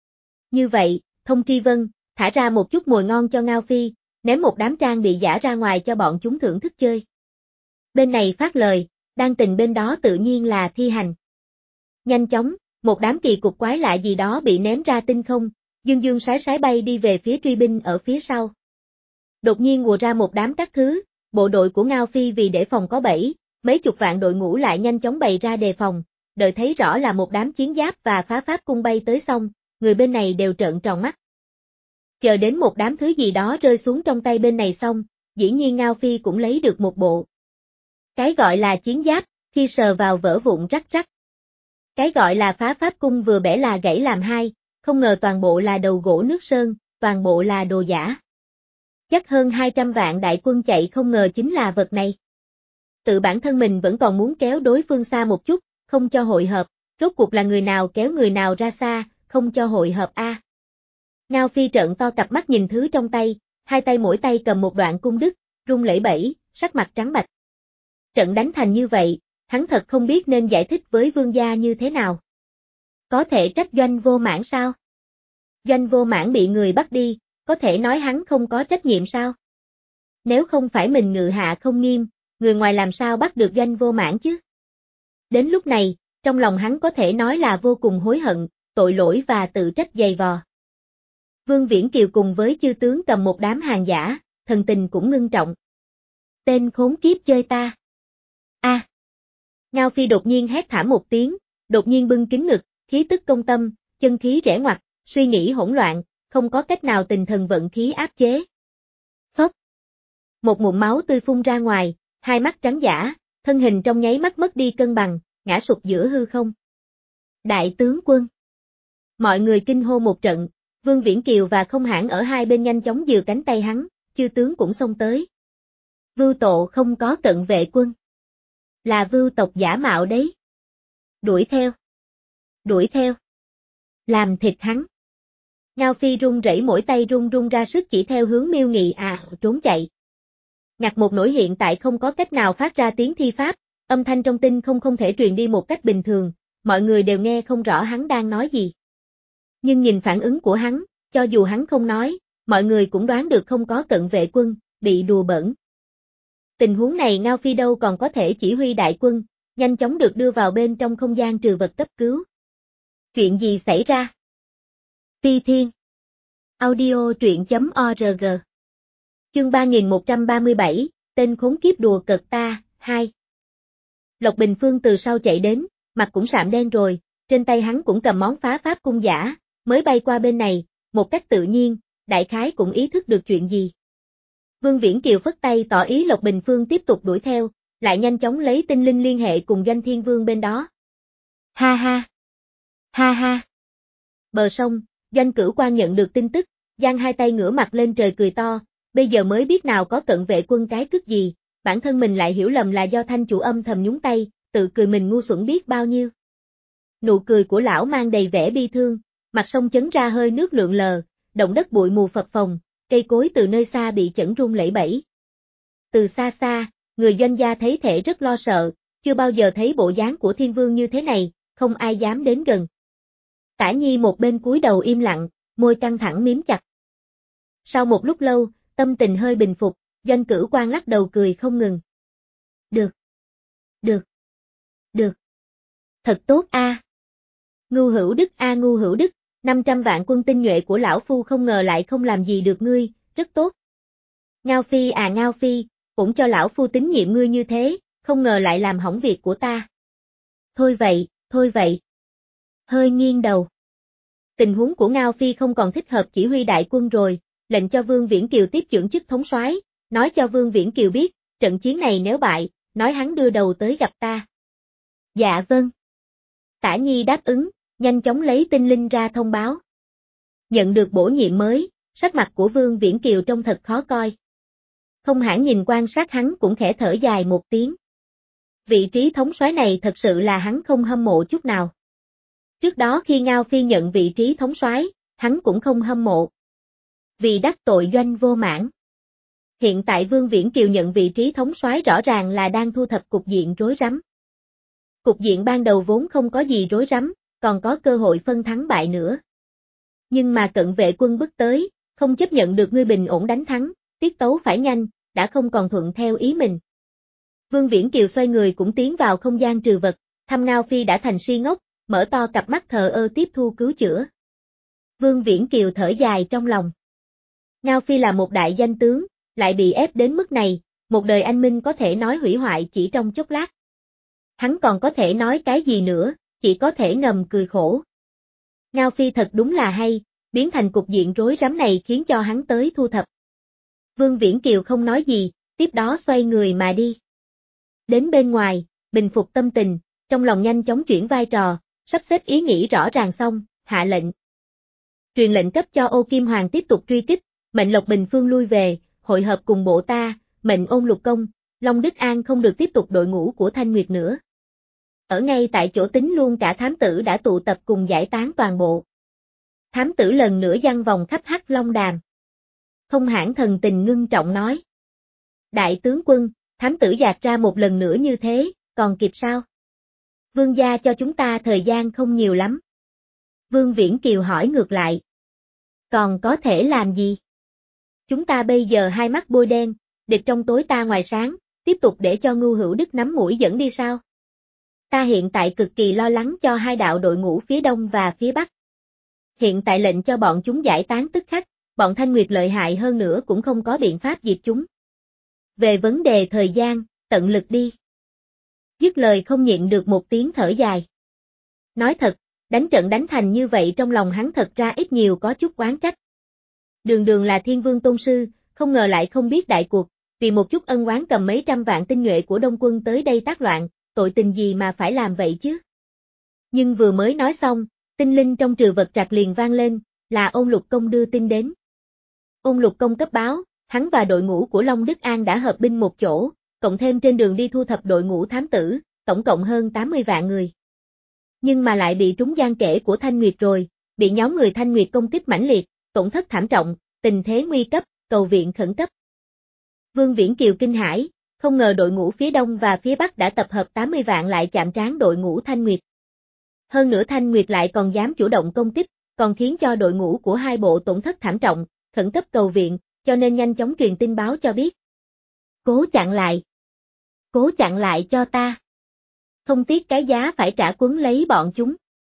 Speaker 1: Như vậy, Thông Tri Vân, thả ra một chút mồi ngon cho Ngao Phi, ném một đám trang bị giả ra ngoài cho bọn chúng thưởng thức chơi. Bên này phát lời, đang tình bên đó tự nhiên là thi hành. Nhanh chóng, một đám kỳ cục quái lạ gì đó bị ném ra tinh không, dương dương sái sái bay đi về phía truy binh ở phía sau. Đột nhiên ùa ra một đám các thứ, bộ đội của Ngao Phi vì để phòng có bẫy, mấy chục vạn đội ngũ lại nhanh chóng bày ra đề phòng, đợi thấy rõ là một đám chiến giáp và phá pháp cung bay tới xong, người bên này đều trợn tròn mắt. Chờ đến một đám thứ gì đó rơi xuống trong tay bên này xong, dĩ nhiên Ngao Phi cũng lấy được một bộ. Cái gọi là chiến giáp, khi sờ vào vỡ vụn rắc rắc. Cái gọi là phá pháp cung vừa bẻ là gãy làm hai, không ngờ toàn bộ là đầu gỗ nước sơn, toàn bộ là đồ giả. Chắc hơn hai trăm vạn đại quân chạy không ngờ chính là vật này. Tự bản thân mình vẫn còn muốn kéo đối phương xa một chút, không cho hội hợp, rốt cuộc là người nào kéo người nào ra xa, không cho hội hợp a. À. Ngao Phi trợn to cặp mắt nhìn thứ trong tay, hai tay mỗi tay cầm một đoạn cung đức, rung lẩy bẩy, sắc mặt trắng bạch. Trận đánh thành như vậy, hắn thật không biết nên giải thích với vương gia như thế nào. Có thể trách Doanh Vô Mãn sao? Doanh Vô Mãn bị người bắt đi, có thể nói hắn không có trách nhiệm sao? Nếu không phải mình ngự hạ không nghiêm, người ngoài làm sao bắt được Doanh Vô Mãn chứ? Đến lúc này, trong lòng hắn có thể nói là vô cùng hối hận, tội lỗi và tự trách dày vò. Vương Viễn Kiều cùng với chư tướng cầm một đám hàng giả, thần tình cũng ngưng trọng. Tên khốn kiếp chơi ta. A. À. Ngao Phi đột nhiên hét thảm một tiếng, đột nhiên bưng kín ngực, khí tức công tâm, chân khí rẽ ngoặt, suy nghĩ hỗn loạn, không có cách nào tình thần vận khí áp chế. Phốc. Một ngụm máu tươi phun ra ngoài, hai mắt trắng dã, thân hình trong nháy mắt mất đi cân bằng, ngã sụp giữa hư không. Đại tướng quân. Mọi người kinh hô một trận, Vương Viễn Kiều và Không Hãn ở hai bên nhanh chóng dìu cánh tay hắn, chư tướng cũng xông tới. Vưu Tộ không có cận vệ quân. Là Vưu tộc giả mạo đấy. Đuổi theo. Đuổi theo. Làm thịt hắn. Ngao Phi run rẩy mỗi tay run run ra sức chỉ theo hướng Miêu Nghị à trốn chạy. Ngặt một nỗi hiện tại không có cách nào phát ra tiếng thi pháp, âm thanh trong tinh không không thể truyền đi một cách bình thường, mọi người đều nghe không rõ hắn đang nói gì. Nhưng nhìn phản ứng của hắn, cho dù hắn không nói, mọi người cũng đoán được không có cận vệ quân, bị đùa bỡn. Tình huống này Ngao Phi đâu còn có thể chỉ huy đại quân, nhanh chóng được đưa vào bên trong không gian trừ vật cấp cứu. Chuyện gì xảy ra? Phi Thiên. Audio truyện chấm org. Chương ba nghìn một trăm ba mươi bảy, tên khốn kiếp đùa cợt ta, hai. Lộc Bình Phương từ sau chạy đến, mặt cũng sạm đen rồi, trên tay hắn cũng cầm món phá pháp cung giả, mới bay qua bên này, một cách tự nhiên, đại khái cũng ý thức được chuyện gì. Vương Viễn Kiều phất tay tỏ ý Lộc Bình Phương tiếp tục đuổi theo, lại nhanh chóng lấy tinh linh liên hệ cùng Doanh Thiên Vương bên đó. Ha ha! Ha ha! Bờ sông, Doanh Cửu Quan nhận được tin tức, giang hai tay ngửa mặt lên trời cười to, bây giờ mới biết nào có cận vệ quân cái cức gì, bản thân mình lại hiểu lầm là do thanh chủ âm thầm nhúng tay, tự cười mình ngu xuẩn biết bao nhiêu. Nụ cười của lão mang đầy vẻ bi thương, mặt sông chấn ra hơi nước lượn lờ, động đất bụi mù phập phồng, cây cối từ nơi xa bị chấn rung lẩy bẩy. Từ xa xa, người Doanh gia thấy thể rất lo sợ, chưa bao giờ thấy bộ dáng của Thiên Vương như thế này, không ai dám đến gần. Tả Nhi một bên cúi đầu im lặng, môi căng thẳng miếm chặt. Sau một lúc lâu, tâm tình hơi bình phục, Doanh Cửu Quan lắc đầu cười không ngừng. Được. Được. Được. Thật tốt a. À. Ngu hữu đức a à, ngu hữu đức, năm trăm vạn quân tinh nhuệ của lão phu không ngờ lại không làm gì được ngươi, rất tốt. Ngao Phi à Ngao Phi, cũng cho lão phu tín nhiệm ngươi như thế, không ngờ lại làm hỏng việc của ta. Thôi vậy, thôi vậy. Hơi nghiêng đầu. Tình huống của Ngao Phi không còn thích hợp chỉ huy đại quân rồi, lệnh cho Vương Viễn Kiều tiếp trưởng chức thống soái, nói cho Vương Viễn Kiều biết, trận chiến này nếu bại, nói hắn đưa đầu tới gặp ta. Dạ vâng. Tả Nhi đáp ứng, nhanh chóng lấy tinh linh ra thông báo. Nhận được bổ nhiệm mới, sắc mặt của Vương Viễn Kiều trông thật khó coi. Không hãn nhìn quan sát hắn cũng khẽ thở dài một tiếng. Vị trí thống soái này thật sự là hắn không hâm mộ chút nào. Trước đó khi Ngao Phi nhận vị trí thống soái, hắn cũng không hâm mộ. Vì đắc tội Doanh Vô Mãn. Hiện tại Vương Viễn Kiều nhận vị trí thống soái rõ ràng là đang thu thập cục diện rối rắm. Cục diện ban đầu vốn không có gì rối rắm, còn có cơ hội phân thắng bại nữa. Nhưng mà cận vệ quân bước tới, không chấp nhận được ngươi bình ổn đánh thắng, tiết tấu phải nhanh, đã không còn thuận theo ý mình. Vương Viễn Kiều xoay người cũng tiến vào không gian trừ vật, thăm Ngao Phi đã thành si ngốc, mở to cặp mắt thờ ơ tiếp thu cứu chữa. Vương Viễn Kiều thở dài trong lòng. Ngao Phi là một đại danh tướng, lại bị ép đến mức này, một đời anh minh có thể nói hủy hoại chỉ trong chốc lát. Hắn còn có thể nói cái gì nữa, chỉ có thể ngầm cười khổ. Ngao Phi thật đúng là hay, biến thành cục diện rối rắm này khiến cho hắn tới thu thập. Vương Viễn Kiều không nói gì, tiếp đó xoay người mà đi. Đến bên ngoài, bình phục tâm tình, trong lòng nhanh chóng chuyển vai trò, sắp xếp ý nghĩ rõ ràng xong, hạ lệnh. Truyền lệnh cấp cho Ô Kim Hoàng tiếp tục truy kích, mệnh Lộc Bình Phương lui về, hội hợp cùng bộ ta, mệnh Ôn Lục Công, Long Đức An không được tiếp tục đội ngũ của Thanh Nguyệt nữa. Ở ngay tại chỗ tính luôn cả thám tử đã tụ tập cùng giải tán toàn bộ. Thám tử lần nữa giăng vòng khắp Hắc Long Đàm. Không hãn thần tình ngưng trọng nói. Đại tướng quân, thám tử dạt ra một lần nữa như thế, còn kịp sao? Vương gia cho chúng ta thời gian không nhiều lắm. Vương Viễn Kiều hỏi ngược lại. Còn có thể làm gì? Chúng ta bây giờ hai mắt bôi đen, địch trong tối ta ngoài sáng, tiếp tục để cho Ngưu Hữu Đức nắm mũi dẫn đi sao? Ta hiện tại cực kỳ lo lắng cho hai đạo đội ngũ phía đông và phía bắc. Hiện tại lệnh cho bọn chúng giải tán tức khắc, bọn Thanh Nguyệt lợi hại hơn nữa cũng không có biện pháp diệt chúng. Về vấn đề thời gian, tận lực đi. Dứt lời không nhịn được một tiếng thở dài. Nói thật, đánh trận đánh thành như vậy trong lòng hắn thật ra ít nhiều có chút oán trách. Đường đường là Thiên Vương Tôn Sư, không ngờ lại không biết đại cuộc, vì một chút ân oán cầm mấy trăm vạn tinh nhuệ của Đông Quân tới đây tác loạn, tội tình gì mà phải làm vậy chứ? Nhưng vừa mới nói xong, tinh linh trong trừ vật trạc liền vang lên, là Ôn Lục Công đưa tin đến. Ôn Lục Công cấp báo, hắn và đội ngũ của Long Đức An đã hợp binh một chỗ, cộng thêm trên đường đi thu thập đội ngũ thám tử, tổng cộng hơn tám mươi vạn người. Nhưng mà lại bị trúng gian kể của Thanh Nguyệt rồi, bị nhóm người Thanh Nguyệt công kích mãnh liệt, tổn thất thảm trọng, tình thế nguy cấp, cầu viện khẩn cấp. Vương Viễn Kiều kinh hãi, không ngờ đội ngũ phía đông và phía bắc đã tập hợp tám mươi vạn lại chạm trán đội ngũ Thanh Nguyệt. Hơn nữa Thanh Nguyệt lại còn dám chủ động công kích, còn khiến cho đội ngũ của hai bộ tổn thất thảm trọng, khẩn cấp cầu viện, cho nên nhanh chóng truyền tin báo cho biết. Cố chặn lại. Cố chặn lại cho ta. Không tiếc cái giá phải trả quấn lấy bọn chúng.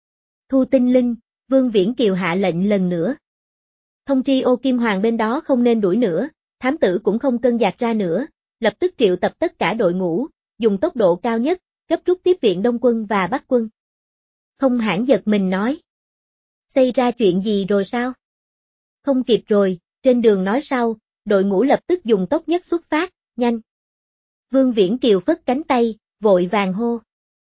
Speaker 1: Thu tinh linh, Vương Viễn Kiều hạ lệnh lần nữa. Thông tri Ô Kim Hoàng bên đó không nên đuổi nữa, thám tử cũng không cân dạt ra nữa, lập tức triệu tập tất cả đội ngũ, dùng tốc độ cao nhất, gấp rút tiếp viện Đông Quân và Bắc Quân. Không hãn giật mình nói. Xảy ra chuyện gì rồi sao? Không kịp rồi, trên đường nói sau, đội ngũ lập tức dùng tốc nhất xuất phát, nhanh. Vương Viễn Kiều phất cánh tay, vội vàng hô.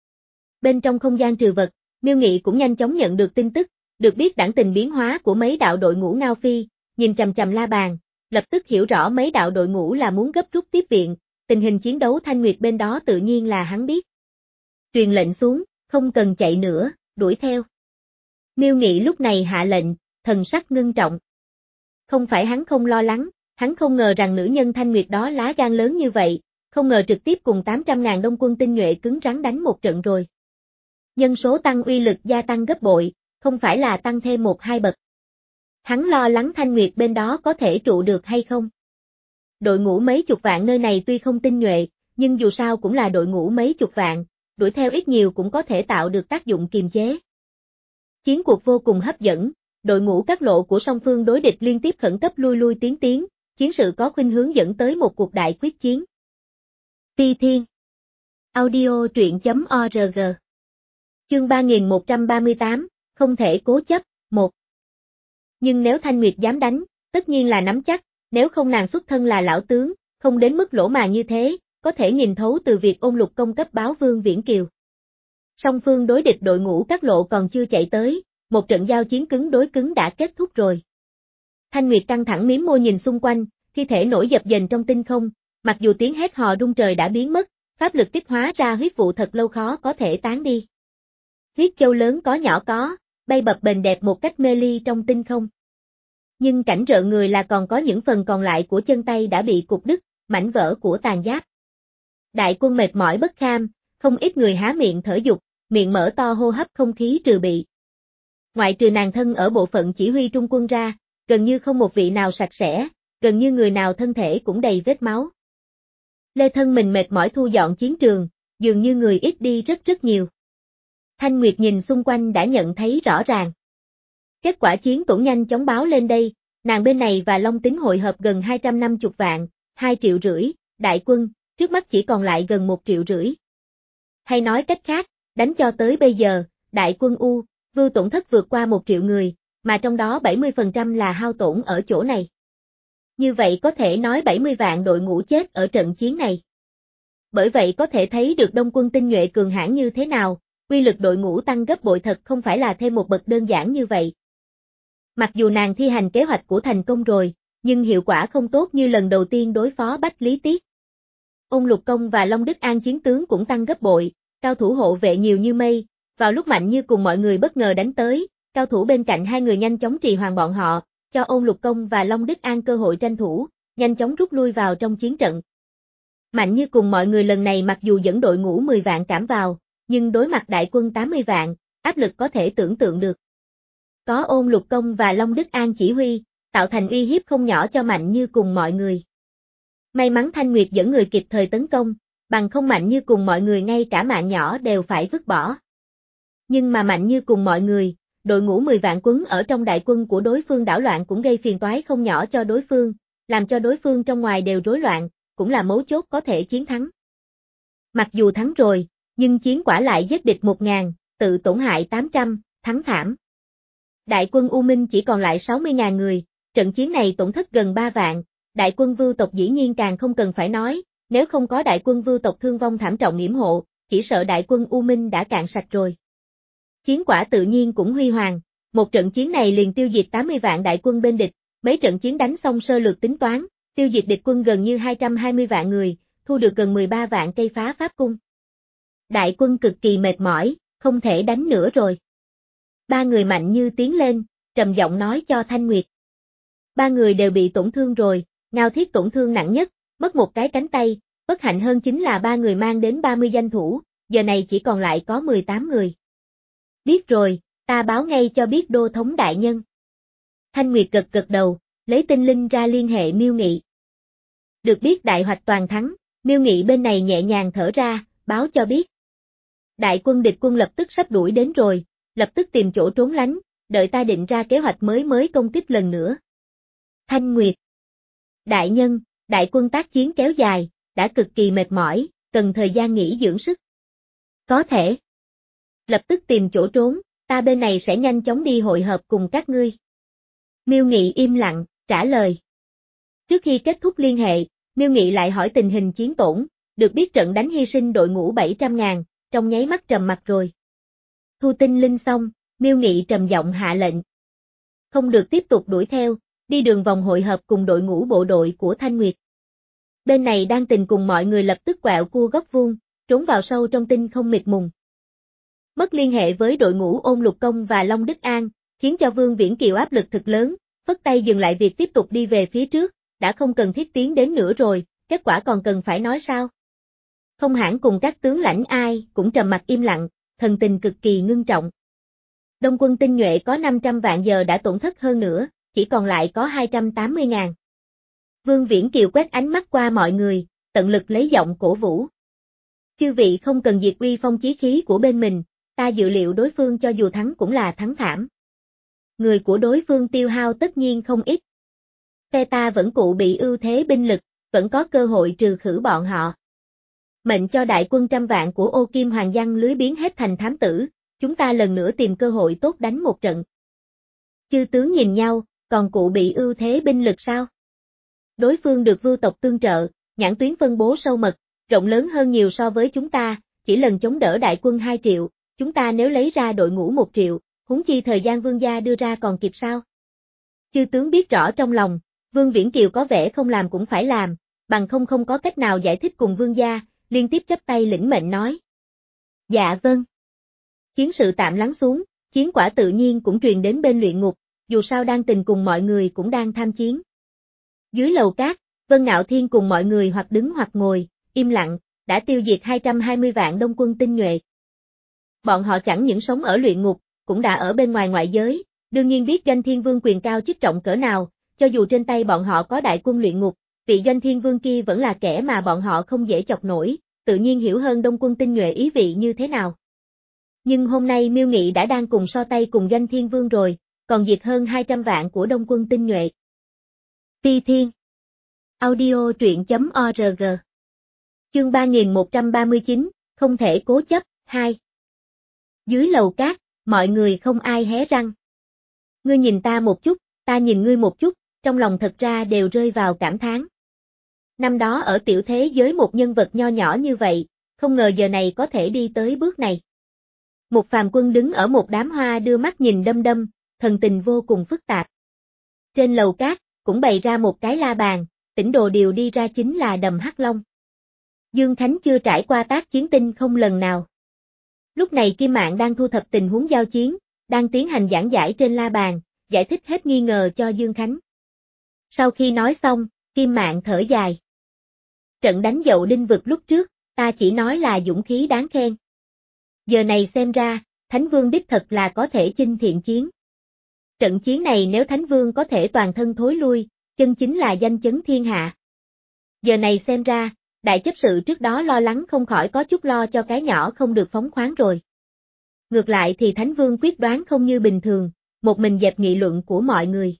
Speaker 1: Bên trong không gian trừ vật, Miêu Nghị cũng nhanh chóng nhận được tin tức, được biết đảng tình biến hóa của mấy đạo đội ngũ Ngao Phi, nhìn chằm chằm La Bàn, lập tức hiểu rõ mấy đạo đội ngũ là muốn gấp rút tiếp viện, tình hình chiến đấu Thanh Nguyệt bên đó tự nhiên là hắn biết. Truyền lệnh xuống, không cần chạy nữa, đuổi theo. Miêu Nghị lúc này hạ lệnh, thần sắc ngưng trọng. Không phải hắn không lo lắng, hắn không ngờ rằng nữ nhân Thanh Nguyệt đó lá gan lớn như vậy, không ngờ trực tiếp cùng tám trăm ngàn Đông Quân tinh nhuệ cứng rắn đánh một trận rồi. Nhân số tăng uy lực gia tăng gấp bội, không phải là tăng thêm một hai bậc. Hắn lo lắng Thanh Nguyệt bên đó có thể trụ được hay không. Đội ngũ mấy chục vạn nơi này tuy không tinh nhuệ, nhưng dù sao cũng là đội ngũ mấy chục vạn, đuổi theo ít nhiều cũng có thể tạo được tác dụng kiềm chế. Chiến cuộc vô cùng hấp dẫn, đội ngũ các lộ của song phương đối địch liên tiếp khẩn cấp lui lui tiến tiến, chiến sự có khuynh hướng dẫn tới một cuộc đại quyết chiến. Ti Thiên Audio truyện chấm org Chương ba nghìn một trăm ba mươi tám, không thể cố chấp, một. Nhưng nếu Thanh Nguyệt dám đánh, tất nhiên là nắm chắc, nếu không nàng xuất thân là lão tướng, không đến mức lỗ màng như thế, có thể nhìn thấu từ việc Ôn Lục Công cấp báo Vương Viễn Kiều. Song phương đối địch đội ngũ các lộ còn chưa chạy tới, một trận giao chiến cứng đối cứng đã kết thúc rồi. Thanh Nguyệt căng thẳng miếm môi nhìn xung quanh, thi thể nổi dập dềnh trong tinh không, mặc dù tiếng hét hò rung trời đã biến mất, pháp lực tích hóa ra huyết vụ thật lâu khó có thể tán đi. Huyết châu lớn có nhỏ có, bay bập bềnh đẹp một cách mê ly trong tinh không. Nhưng cảnh rợn người là còn có những phần còn lại của chân tay đã bị cục đứt, mảnh vỡ của tàn giáp. Đại quân mệt mỏi bất kham, không ít người há miệng thở dục, miệng mở to hô hấp không khí trừ bị. Ngoại trừ nàng thân ở bộ phận chỉ huy trung quân ra, gần như không một vị nào sạch sẽ, gần như người nào thân thể cũng đầy vết máu. Lê thân mình mệt mỏi thu dọn chiến trường, dường như người ít đi rất rất nhiều. Thanh Nguyệt nhìn xung quanh đã nhận thấy rõ ràng. Kết quả chiến tổn nhanh chóng báo lên đây, nàng bên này và Long Tính hội hợp gần hai trăm năm mươi vạn, hai triệu rưỡi, đại quân, trước mắt chỉ còn lại gần một triệu rưỡi. Hay nói cách khác, đánh cho tới bây giờ, đại quân U, Vưu tổn thất vượt qua một triệu người, mà trong đó bảy mươi phần trăm là hao tổn ở chỗ này. Như vậy có thể nói bảy mươi vạn đội ngũ chết ở trận chiến này. Bởi vậy có thể thấy được Đông quân tinh nhuệ cường hãn như thế nào, uy lực đội ngũ tăng gấp bội thật không phải là thêm một bậc đơn giản như vậy. Mặc dù nàng thi hành kế hoạch của thành công rồi, nhưng hiệu quả không tốt như lần đầu tiên đối phó Bách Lý Tiết. Ôn Lục Công và Long Đức An chiến tướng cũng tăng gấp bội, cao thủ hộ vệ nhiều như mây, vào lúc Mạnh Như cùng mọi người bất ngờ đánh tới, cao thủ bên cạnh hai người nhanh chóng trì hoãn bọn họ, cho Ôn Lục Công và Long Đức An cơ hội tranh thủ, nhanh chóng rút lui vào trong chiến trận. Mạnh Như cùng mọi người lần này mặc dù dẫn đội ngũ mười vạn cảm vào, nhưng đối mặt đại quân tám mươi vạn, áp lực có thể tưởng tượng được. Có Ôn Lục Công và Long Đức An chỉ huy, tạo thành uy hiếp không nhỏ cho Mạnh Như cùng mọi người. May mắn Thanh Nguyệt dẫn người kịp thời tấn công, bằng không Mạnh Như cùng mọi người ngay cả mạng nhỏ đều phải vứt bỏ. Nhưng mà Mạnh Như cùng mọi người, đội ngũ mười vạn quấn ở trong đại quân của đối phương đảo loạn cũng gây phiền toái không nhỏ cho đối phương, làm cho đối phương trong ngoài đều rối loạn, cũng là mấu chốt có thể chiến thắng. Mặc dù thắng rồi, nhưng chiến quả lại giết địch một ngàn, tự tổn hại tám trăm, thắng thảm. Đại quân U Minh chỉ còn lại sáu mươi ngàn người, trận chiến này tổn thất gần ba vạn, đại quân Vưu tộc dĩ nhiên càng không cần phải nói, nếu không có đại quân Vưu tộc thương vong thảm trọng yểm hộ, chỉ sợ đại quân U Minh đã cạn sạch rồi. Chiến quả tự nhiên cũng huy hoàng, một trận chiến này liền tiêu diệt tám mươi vạn đại quân bên địch, mấy trận chiến đánh xong sơ lược tính toán, tiêu diệt địch quân gần như hai trăm hai mươi vạn người, thu được gần mười ba vạn cây phá pháp cung. Đại quân cực kỳ mệt mỏi, không thể đánh nữa rồi. Ba người Mạnh Như tiến lên, trầm giọng nói cho Thanh Nguyệt. Ba người đều bị tổn thương rồi, Ngao Thiết tổn thương nặng nhất, mất một cái cánh tay, bất hạnh hơn chính là ba người mang đến ba mươi danh thủ, giờ này chỉ còn lại có mười tám người. Biết rồi, ta báo ngay cho biết đô thống đại nhân. Thanh Nguyệt gật gật đầu, lấy tinh linh ra liên hệ Miêu Nghị. Được biết đại hoạch toàn thắng, Miêu Nghị bên này nhẹ nhàng thở ra, báo cho biết. Đại quân địch quân lập tức sắp đuổi đến rồi, lập tức tìm chỗ trốn lánh, đợi ta định ra kế hoạch mới mới công kích lần nữa. Thanh Nguyệt. Đại nhân, đại quân tác chiến kéo dài, đã cực kỳ mệt mỏi, cần thời gian nghỉ dưỡng sức. Có thể. Lập tức tìm chỗ trốn, ta bên này sẽ nhanh chóng đi hội hợp cùng các ngươi. Miêu Nghị im lặng, trả lời. Trước khi kết thúc liên hệ, Miêu Nghị lại hỏi tình hình chiến tổn, được biết trận đánh hy sinh đội ngũ bảy trăm ngàn, trong nháy mắt trầm mặt rồi. Thu tinh linh xong, Miêu Nghị trầm giọng hạ lệnh. Không được tiếp tục đuổi theo, đi đường vòng hội hợp cùng đội ngũ bộ đội của Thanh Nguyệt. Bên này đang tình cùng mọi người lập tức quẹo cua góc vuông, trốn vào sâu trong tinh không mịt mùng. Mất liên hệ với đội ngũ Ôn Lục Công và Long Đức An, khiến cho Vương Viễn Kiều áp lực thực lớn, phất tay dừng lại việc tiếp tục đi về phía trước, đã không cần thiết tiến đến nữa rồi, kết quả còn cần phải nói sao? Không hẳn cùng các tướng lãnh ai cũng trầm mặc im lặng, thần tình cực kỳ ngưng trọng. Đông quân tinh nhuệ có năm trăm vạn giờ đã tổn thất hơn nữa, chỉ còn lại có hai trăm tám mươi ngàn. Vương Viễn Kiều quét ánh mắt qua mọi người, tận lực lấy giọng cổ vũ. Chư vị không cần diệt uy phong chí khí của bên mình, ta dự liệu đối phương cho dù thắng cũng là thắng thảm. Người của đối phương tiêu hao tất nhiên không ít. Phe ta vẫn cụ bị ưu thế binh lực, vẫn có cơ hội trừ khử bọn họ. Mệnh cho đại quân trăm vạn của Ô Kim Hoàng Giăng lưới biến hết thành thám tử, chúng ta lần nữa tìm cơ hội tốt đánh một trận. Chư tướng nhìn nhau, còn cụ bị ưu thế binh lực sao? Đối phương được Vưu tộc tương trợ, nhãn tuyến phân bố sâu mật, rộng lớn hơn nhiều so với chúng ta, chỉ lần chống đỡ đại quân hai triệu, chúng ta nếu lấy ra đội ngũ một triệu, huống chi thời gian vương gia đưa ra còn kịp sao? Chư tướng biết rõ trong lòng, Vương Viễn Kiều có vẻ không làm cũng phải làm, bằng không không có cách nào giải thích cùng vương gia, liên tiếp chắp tay lĩnh mệnh nói. Dạ vâng. Chiến sự tạm lắng xuống, chiến quả tự nhiên cũng truyền đến bên luyện ngục, dù sao đang tình cùng mọi người cũng đang tham chiến. Dưới lầu cát, Vân Ngạo Thiên cùng mọi người hoặc đứng hoặc ngồi, im lặng, đã tiêu diệt hai trăm hai mươi vạn đông quân tinh nhuệ. Bọn họ chẳng những sống ở luyện ngục, cũng đã ở bên ngoài ngoại giới, đương nhiên biết Doanh Thiên Vương quyền cao chức trọng cỡ nào, cho dù trên tay bọn họ có đại quân luyện ngục, vị Doanh Thiên Vương kia vẫn là kẻ mà bọn họ không dễ chọc nổi, tự nhiên hiểu hơn đông quân tinh nhuệ ý vị như thế nào. Nhưng hôm nay Miêu Nghị đã đang cùng so tay cùng Doanh Thiên Vương rồi, còn diệt hơn hai trăm vạn của đông quân tinh nhuệ. Phi Thiên Audio truyện.org Chương ba nghìn một trăm ba mươi chín, không thể cố chấp, hai. Dưới lầu cát, mọi người không ai hé răng. Ngươi nhìn ta một chút, ta nhìn ngươi một chút, trong lòng thật ra đều rơi vào cảm thán. Năm đó ở tiểu thế giới một nhân vật nho nhỏ như vậy, không ngờ giờ này có thể đi tới bước này. Một phàm quân đứng ở một đám hoa đưa mắt nhìn đăm đăm, thần tình vô cùng phức tạp. Trên lầu cát, cũng bày ra một cái la bàn, tỉnh đồ điều đi ra chính là Đầm Hắc Long. Dương Khánh chưa trải qua tác chiến tinh không lần nào. Lúc này Kim Mạn đang thu thập tình huống giao chiến, đang tiến hành giảng giải trên la bàn, giải thích hết nghi ngờ cho Dương Khánh. Sau khi nói xong, Kim Mạn thở dài. Trận đánh Dậu Đinh vực lúc trước, ta chỉ nói là dũng khí đáng khen. Giờ này xem ra, Thánh Vương đích thật là có thể chinh thiện chiến. Trận chiến này nếu Thánh Vương có thể toàn thân thối lui, chân chính là danh chấn thiên hạ. Giờ này xem ra, đại chấp sự trước đó lo lắng không khỏi có chút lo cho cái nhỏ không được phóng khoáng rồi. Ngược lại thì Thánh Vương quyết đoán không như bình thường, một mình dẹp nghị luận của mọi người.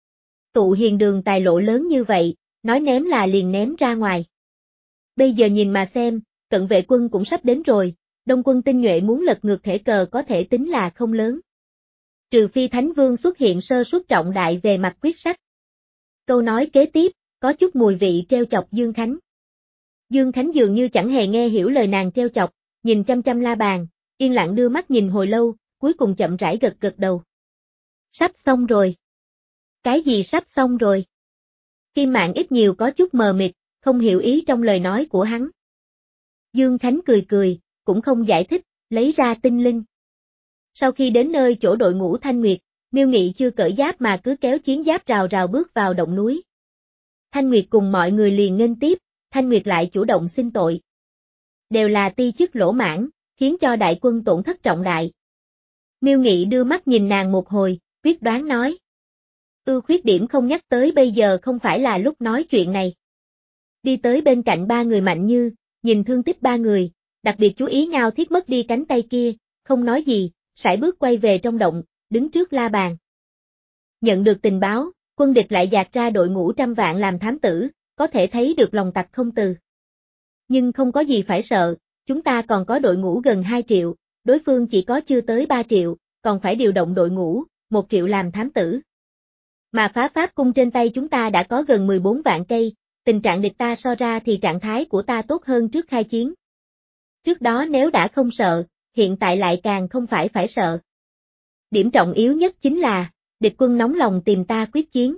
Speaker 1: Tụ hiền đường tài lộ lớn như vậy, nói ném là liền ném ra ngoài. Bây giờ nhìn mà xem, cận vệ quân cũng sắp đến rồi, đông quân tinh nhuệ muốn lật ngược thể cờ có thể tính là không lớn. Trừ phi Thánh Vương xuất hiện sơ suất trọng đại về mặt quyết sách. Câu nói kế tiếp, có chút mùi vị treo chọc Dương Khánh. Dương Khánh dường như chẳng hề nghe hiểu lời nàng treo chọc, nhìn chăm chăm la bàn, yên lặng đưa mắt nhìn hồi lâu, cuối cùng chậm rãi gật gật đầu. Sắp xong rồi. Cái gì sắp xong rồi? Kim Mạn ít nhiều có chút mờ mịt, không hiểu ý trong lời nói của hắn. Dương Khánh cười cười, cũng không giải thích, lấy ra tinh linh. Sau khi đến nơi chỗ đội ngũ Thanh Nguyệt, Miêu Nghị chưa cởi giáp mà cứ kéo chiến giáp rào rào bước vào động núi. Thanh Nguyệt cùng mọi người liền nghênh tiếp, Thanh Nguyệt lại chủ động xin tội. Đều là ti chức lỗ mãn, khiến cho đại quân tổn thất trọng đại. Miêu Nghị đưa mắt nhìn nàng một hồi, quyết đoán nói. Ưu khuyết điểm không nhắc tới bây giờ không phải là lúc nói chuyện này. Đi tới bên cạnh ba người Mạnh Như, nhìn thương tích ba người, đặc biệt chú ý Ngao Thiết mất đi cánh tay kia, không nói gì, sải bước quay về trong động, đứng trước la bàn. Nhận được tình báo, quân địch lại dạt ra đội ngũ trăm vạn làm thám tử, có thể thấy được lòng tặc không từ. Nhưng không có gì phải sợ, chúng ta còn có đội ngũ gần hai triệu, đối phương chỉ có chưa tới ba triệu, còn phải điều động đội ngũ, một triệu làm thám tử. Mà phá pháp cung trên tay chúng ta đã có gần mười bốn vạn cây, tình trạng địch ta so ra thì trạng thái của ta tốt hơn trước khai chiến. Trước đó nếu đã không sợ, hiện tại lại càng không phải phải sợ. Điểm trọng yếu nhất chính là, địch quân nóng lòng tìm ta quyết chiến.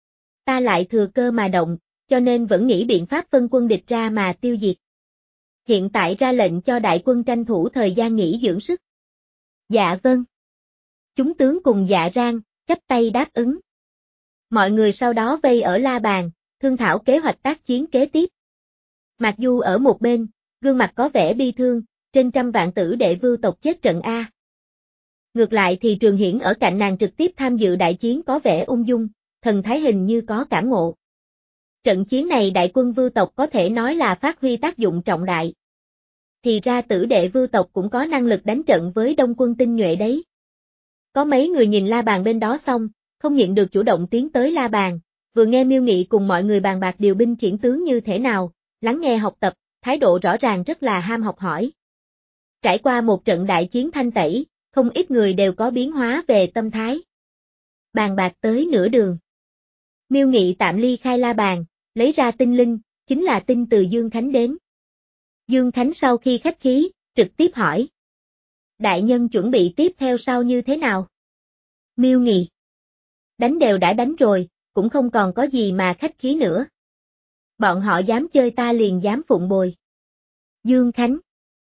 Speaker 1: Ta lại thừa cơ mà động, cho nên vẫn nghĩ biện pháp phân quân địch ra mà tiêu diệt. Hiện tại ra lệnh cho đại quân tranh thủ thời gian nghỉ dưỡng sức. Dạ vâng. Chúng tướng cùng dạ rang, chắp tay đáp ứng. Mọi người sau đó vây ở la bàn, thương thảo kế hoạch tác chiến kế tiếp. Mạc Du ở một bên, gương mặt có vẻ bi thương, trên trăm vạn tử đệ vưu tộc chết trận A. Ngược lại thì Trường Hiển ở cạnh nàng trực tiếp tham dự đại chiến có vẻ ung dung, thần thái hình như có cảm ngộ. Trận chiến này đại quân vưu tộc có thể nói là phát huy tác dụng trọng đại. Thì ra tử đệ vưu tộc cũng có năng lực đánh trận với đông quân tinh nhuệ đấy. Có mấy người nhìn la bàn bên đó xong, không nhịn được chủ động tiến tới la bàn, vừa nghe Miêu Nghị cùng mọi người bàn bạc điều binh khiển tướng như thế nào, lắng nghe học tập, thái độ rõ ràng rất là ham học hỏi. Trải qua một trận đại chiến thanh tẩy, không ít người đều có biến hóa về tâm thái. Bàn bạc tới nửa đường. Miêu Nghị tạm ly khai la bàn, lấy ra tinh linh, chính là tinh từ Dương Khánh đến. Dương Khánh sau khi khách khí, trực tiếp hỏi. Đại nhân chuẩn bị tiếp theo sau như thế nào? Miêu Nghị. Đánh đều đã đánh rồi, cũng không còn có gì mà khách khí nữa. Bọn họ dám chơi ta liền dám phụng bồi. Dương Khánh.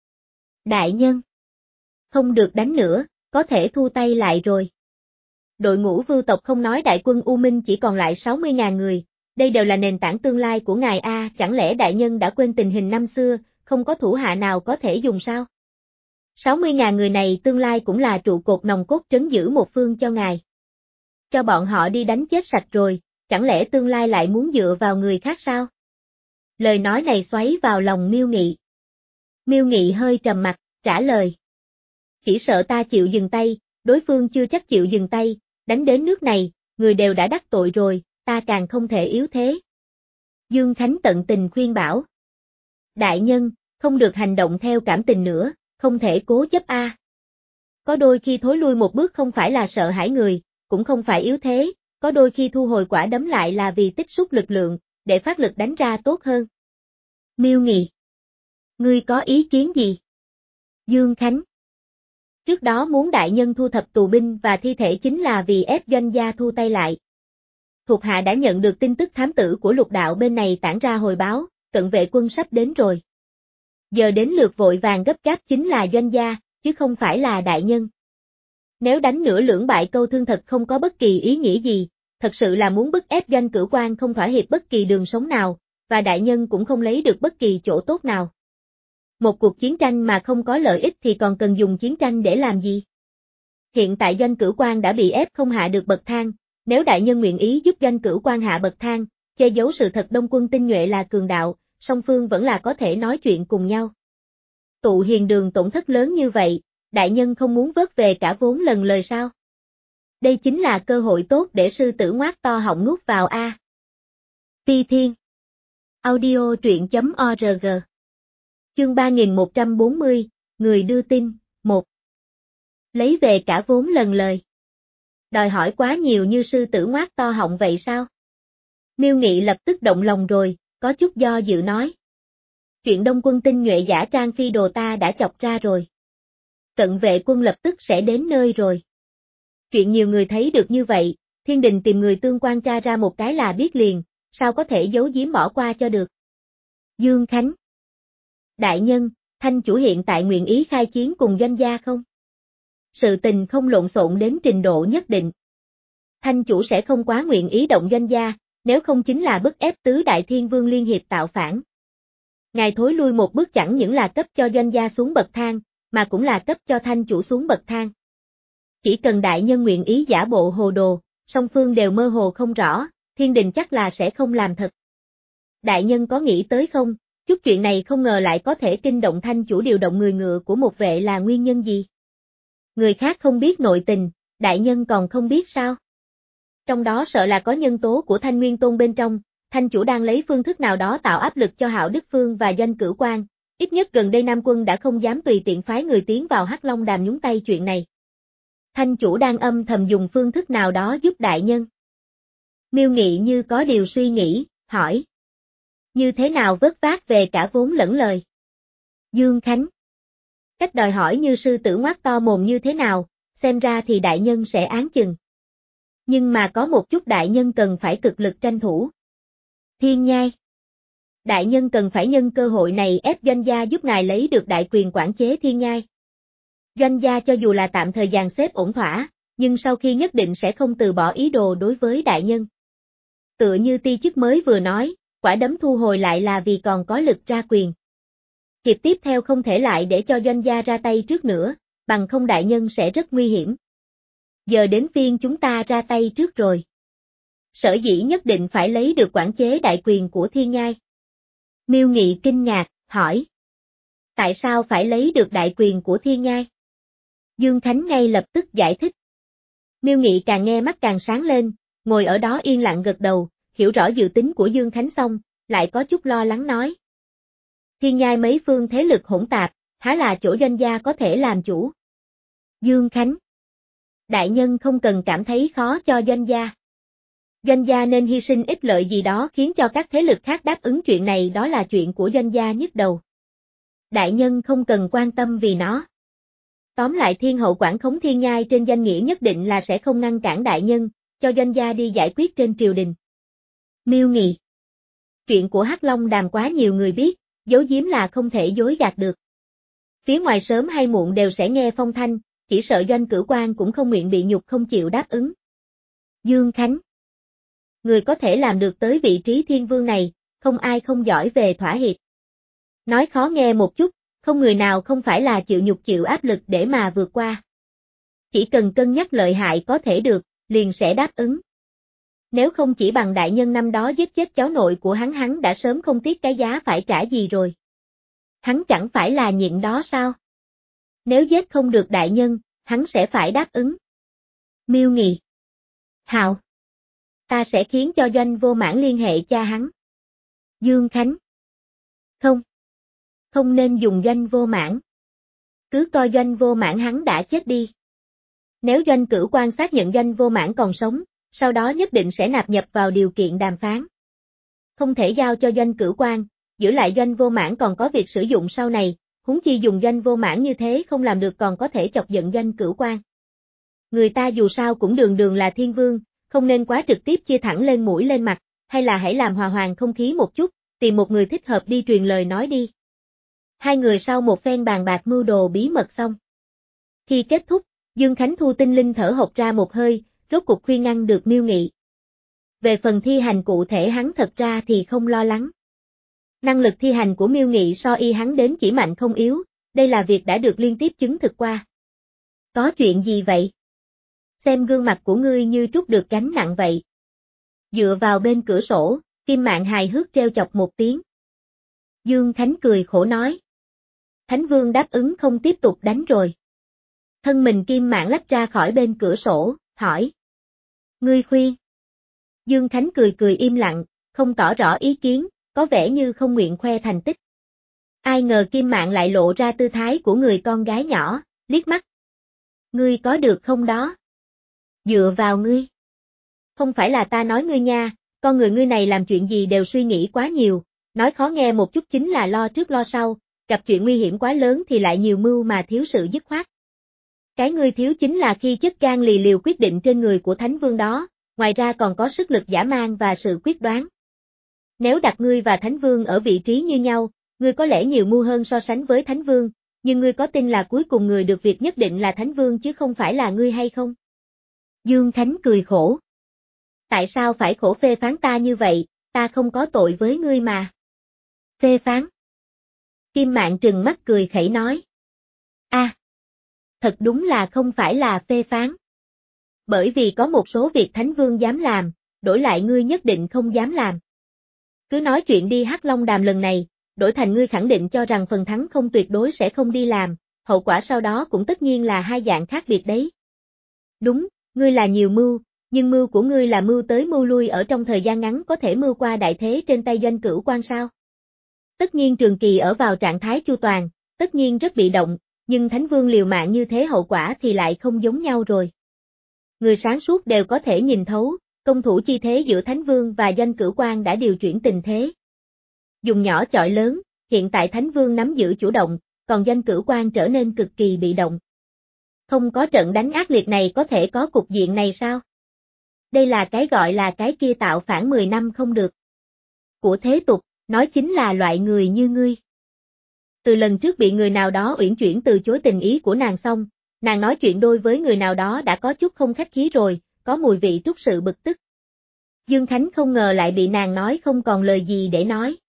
Speaker 1: Đại nhân. Không được đánh nữa, có thể thu tay lại rồi. Đội ngũ vưu tộc không nói đại quân U Minh chỉ còn lại sáu mươi nghìn người, đây đều là nền tảng tương lai của ngài A, chẳng lẽ đại nhân đã quên tình hình năm xưa, không có thủ hạ nào có thể dùng sao? sáu mươi nghìn người này tương lai cũng là trụ cột nòng cốt trấn giữ một phương cho ngài. Cho bọn họ đi đánh chết sạch rồi, chẳng lẽ tương lai lại muốn dựa vào người khác sao? Lời nói này xoáy vào lòng Miêu Nghị. Miêu Nghị hơi trầm mặt, trả lời. Chỉ sợ ta chịu dừng tay, đối phương chưa chắc chịu dừng tay, đánh đến nước này, người đều đã đắc tội rồi, ta càng không thể yếu thế. Dương Khánh tận tình khuyên bảo. Đại nhân, không được hành động theo cảm tình nữa, không thể cố chấp a. Có đôi khi thối lui một bước không phải là sợ hãi người, cũng không phải yếu thế, có đôi khi thu hồi quả đấm lại là vì tích xúc lực lượng, để phát lực đánh ra tốt hơn. Miêu Nghị. Ngươi có ý kiến gì? Dương Khánh. Trước đó muốn đại nhân thu thập tù binh và thi thể chính là vì ép doanh gia thu tay lại. Thuộc hạ đã nhận được tin tức thám tử của lục đạo bên này tản ra hồi báo, cận vệ quân sắp đến rồi. Giờ đến lượt vội vàng gấp gáp chính là doanh gia, chứ không phải là đại nhân. Nếu đánh nửa lưỡng bại câu thương thật không có bất kỳ ý nghĩa gì, thật sự là muốn bức ép Doanh Cửu Quan không thỏa hiệp bất kỳ đường sống nào, và đại nhân cũng không lấy được bất kỳ chỗ tốt nào. Một cuộc chiến tranh mà không có lợi ích thì còn cần dùng chiến tranh để làm gì? Hiện tại Doanh Cửu Quan đã bị ép không hạ được bậc thang, nếu đại nhân nguyện ý giúp Doanh Cửu Quan hạ bậc thang, che giấu sự thật Đông quân tinh nhuệ là cường đạo, song phương vẫn là có thể nói chuyện cùng nhau. Tụ Hiền Đường tổn thất lớn như vậy, đại nhân không muốn vớt về cả vốn lần lời sao? Đây chính là cơ hội tốt để sư tử ngoác to họng nuốt vào a. Phi Thiên. Audio truyện chấm org. Chương ba nghìn một trăm bốn mươi, người đưa tin, một. Lấy về cả vốn lần lời. Đòi hỏi quá nhiều như sư tử ngoác to họng vậy sao? Miêu Nghị lập tức động lòng rồi, có chút do dự nói. Chuyện Đông quân tinh nhuệ giả trang phi đồ ta đã chọc ra rồi. Cận vệ quân lập tức sẽ đến nơi rồi. Chuyện nhiều người thấy được như vậy, thiên đình tìm người tương quan tra ra một cái là biết liền, sao có thể giấu giếm bỏ qua cho được. Dương Khánh. Đại nhân, Thanh chủ hiện tại nguyện ý khai chiến cùng doanh gia không? Sự tình không lộn xộn đến trình độ nhất định. Thanh chủ sẽ không quá nguyện ý động doanh gia, nếu không chính là bức ép tứ đại thiên vương liên hiệp tạo phản. Ngài thối lui một bước chẳng những là cấp cho doanh gia xuống bậc thang, mà cũng là cấp cho Thanh chủ xuống bậc thang. Chỉ cần đại nhân nguyện ý giả bộ hồ đồ, song phương đều mơ hồ không rõ, thiên đình chắc là sẽ không làm thật. Đại nhân có nghĩ tới không, chút chuyện này không ngờ lại có thể kinh động Thanh chủ điều động người ngựa của một vệ là nguyên nhân gì? Người khác không biết nội tình, đại nhân còn không biết sao? Trong đó sợ là có nhân tố của Thanh Nguyên Tôn bên trong, Thanh chủ đang lấy phương thức nào đó tạo áp lực cho Hạo Đức Phương và Doanh Cửu Quan, ít nhất gần đây Nam quân đã không dám tùy tiện phái người tiến vào Hắc Long Đàm nhúng tay chuyện này. Thanh chủ đang âm thầm dùng phương thức nào đó giúp đại nhân. Miêu Nghị như có điều suy nghĩ, hỏi. Như thế nào vớt vát về cả vốn lẫn lời? Dương Khánh. Cách đòi hỏi như sư tử ngoác to mồm như thế nào, xem ra thì đại nhân sẽ án chừng. Nhưng mà có một chút đại nhân cần phải cực lực tranh thủ. Thiên nhai. Đại nhân cần phải nhân cơ hội này ép doanh gia giúp ngài lấy được đại quyền quản chế thiên nhai. Doanh gia cho dù là tạm thời dàn xếp ổn thỏa, nhưng sau khi nhất định sẽ không từ bỏ ý đồ đối với đại nhân. Tựa như ti chức mới vừa nói, quả đấm thu hồi lại là vì còn có lực ra quyền. Hiệp tiếp theo không thể lại để cho doanh gia ra tay trước nữa, bằng không đại nhân sẽ rất nguy hiểm. Giờ đến phiên chúng ta ra tay trước rồi. Sở dĩ nhất định phải lấy được quản chế đại quyền của thiên nhai. Miêu Nghị kinh ngạc, hỏi. Tại sao phải lấy được đại quyền của thiên nhai? Dương Khánh ngay lập tức giải thích. Miêu Nghị càng nghe mắt càng sáng lên, ngồi ở đó yên lặng gật đầu, hiểu rõ dự tính của Dương Khánh xong, lại có chút lo lắng nói. Thiên nhai mấy phương thế lực hỗn tạp, há là chỗ doanh gia có thể làm chủ. Dương Khánh. Đại nhân không cần cảm thấy khó cho doanh gia. Doanh gia nên hy sinh ích lợi gì đó khiến cho các thế lực khác đáp ứng chuyện này, đó là chuyện của doanh gia nhức đầu. Đại nhân không cần quan tâm vì nó. Tóm lại thiên hậu quản khống thiên nhai trên danh nghĩa nhất định là sẽ không ngăn cản đại nhân, cho doanh gia đi giải quyết trên triều đình. Miêu Nghị. Chuyện của Hắc Long Đàm quá nhiều người biết, giấu giếm là không thể dối gạt được. Phía ngoài sớm hay muộn đều sẽ nghe phong thanh, chỉ sợ Doanh Cửu Quan cũng không nguyện bị nhục không chịu đáp ứng. Dương Khánh. Người có thể làm được tới vị trí thiên vương này, không ai không giỏi về thỏa hiệp. Nói khó nghe một chút, không người nào không phải là chịu nhục chịu áp lực để mà vượt qua. Chỉ cần cân nhắc lợi hại có thể được, liền sẽ đáp ứng. Nếu không chỉ bằng đại nhân năm đó giết chết cháu nội của hắn hắn đã sớm không tiếc cái giá phải trả gì rồi. Hắn chẳng phải là nhịn đó sao? Nếu giết không được đại nhân, hắn sẽ phải đáp ứng. Miêu Nghị. Hào. Ta sẽ khiến cho Doanh Vô Mãn liên hệ cha hắn. Dương Khánh. Không. Không nên dùng Doanh Vô Mãn. Cứ coi Doanh Vô Mãn hắn đã chết đi. Nếu Doanh Cửu Quan xác nhận Doanh Vô Mãn còn sống, sau đó nhất định sẽ nạp nhập vào điều kiện đàm phán. Không thể giao cho Doanh Cửu Quan, giữ lại Doanh Vô Mãn còn có việc sử dụng sau này, huống chi dùng Doanh Vô Mãn như thế không làm được còn có thể chọc giận Doanh Cửu Quan. Người ta dù sao cũng đường đường là thiên vương, không nên quá trực tiếp chia thẳng lên mũi lên mặt, hay là hãy làm hòa hoàn không khí một chút, tìm một người thích hợp đi truyền lời nói đi. Hai người sau một phen bàn bạc mưu đồ bí mật xong. Khi kết thúc, Dương Khánh Thu tinh linh thở hộc ra một hơi, rốt cục khuyên ngăn được Miêu Nghị. Về phần thi hành cụ thể hắn thật ra thì không lo lắng. Năng lực thi hành của Miêu Nghị so y hắn đến chỉ mạnh không yếu, đây là việc đã được liên tiếp chứng thực qua. Có chuyện gì vậy? Xem gương mặt của ngươi như trút được gánh nặng vậy. Dựa vào bên cửa sổ, Kim Mạn hài hước treo chọc một tiếng. Dương Khánh cười khổ nói. Thánh Vương đáp ứng không tiếp tục đánh rồi. Thân mình Kim Mạn lách ra khỏi bên cửa sổ, hỏi. Ngươi khuyên. Dương Khánh cười cười im lặng, không tỏ rõ ý kiến, có vẻ như không nguyện khoe thành tích. Ai ngờ Kim Mạn lại lộ ra tư thái của người con gái nhỏ, liếc mắt. Ngươi có được không đó? Dựa vào ngươi. Không phải là ta nói ngươi nha, con người ngươi này làm chuyện gì đều suy nghĩ quá nhiều, nói khó nghe một chút chính là lo trước lo sau, gặp chuyện nguy hiểm quá lớn thì lại nhiều mưu mà thiếu sự dứt khoát. Cái ngươi thiếu chính là khi chất gan lì liều quyết định trên người của Thánh Vương đó, ngoài ra còn có sức lực dã man và sự quyết đoán. Nếu đặt ngươi và Thánh Vương ở vị trí như nhau, ngươi có lẽ nhiều mưu hơn so sánh với Thánh Vương, nhưng ngươi có tin là cuối cùng người được việc nhất định là Thánh Vương chứ không phải là ngươi hay không? Dương Khánh cười khổ. Tại sao phải khổ phê phán ta như vậy, ta không có tội với ngươi mà. Phê phán. Kim Mạn trừng mắt cười khẩy nói. A, à, thật đúng là không phải là phê phán. Bởi vì có một số việc Thánh Vương dám làm, đổi lại ngươi nhất định không dám làm. Cứ nói chuyện đi Hắc Long Đàm lần này, đổi thành ngươi khẳng định cho rằng phần thắng không tuyệt đối sẽ không đi làm, hậu quả sau đó cũng tất nhiên là hai dạng khác biệt đấy. Đúng, ngươi là nhiều mưu, nhưng mưu của ngươi là mưu tới mưu lui ở trong thời gian ngắn có thể mưu qua đại thế trên tay Doanh Cửu Quan sao? Tất nhiên trường kỳ ở vào trạng thái chu toàn, tất nhiên rất bị động, nhưng Thánh Vương liều mạng như thế hậu quả thì lại không giống nhau rồi. Người sáng suốt đều có thể nhìn thấu, công thủ chi thế giữa Thánh Vương và Doanh Cửu Quan đã điều chuyển tình thế. Dùng nhỏ chọi lớn, hiện tại Thánh Vương nắm giữ chủ động, còn Doanh Cửu Quan trở nên cực kỳ bị động. Không có trận đánh ác liệt này có thể có cục diện này sao? Đây là cái gọi là cái kia tạo phản mười năm không được. Của thế tục, nói chính là loại người như ngươi. Từ lần trước bị người nào đó uyển chuyển từ chối tình ý của nàng xong, nàng nói chuyện đôi với người nào đó đã có chút không khách khí rồi, có mùi vị trút sự bực tức. Dương Khánh không ngờ lại bị nàng nói không còn lời gì để nói.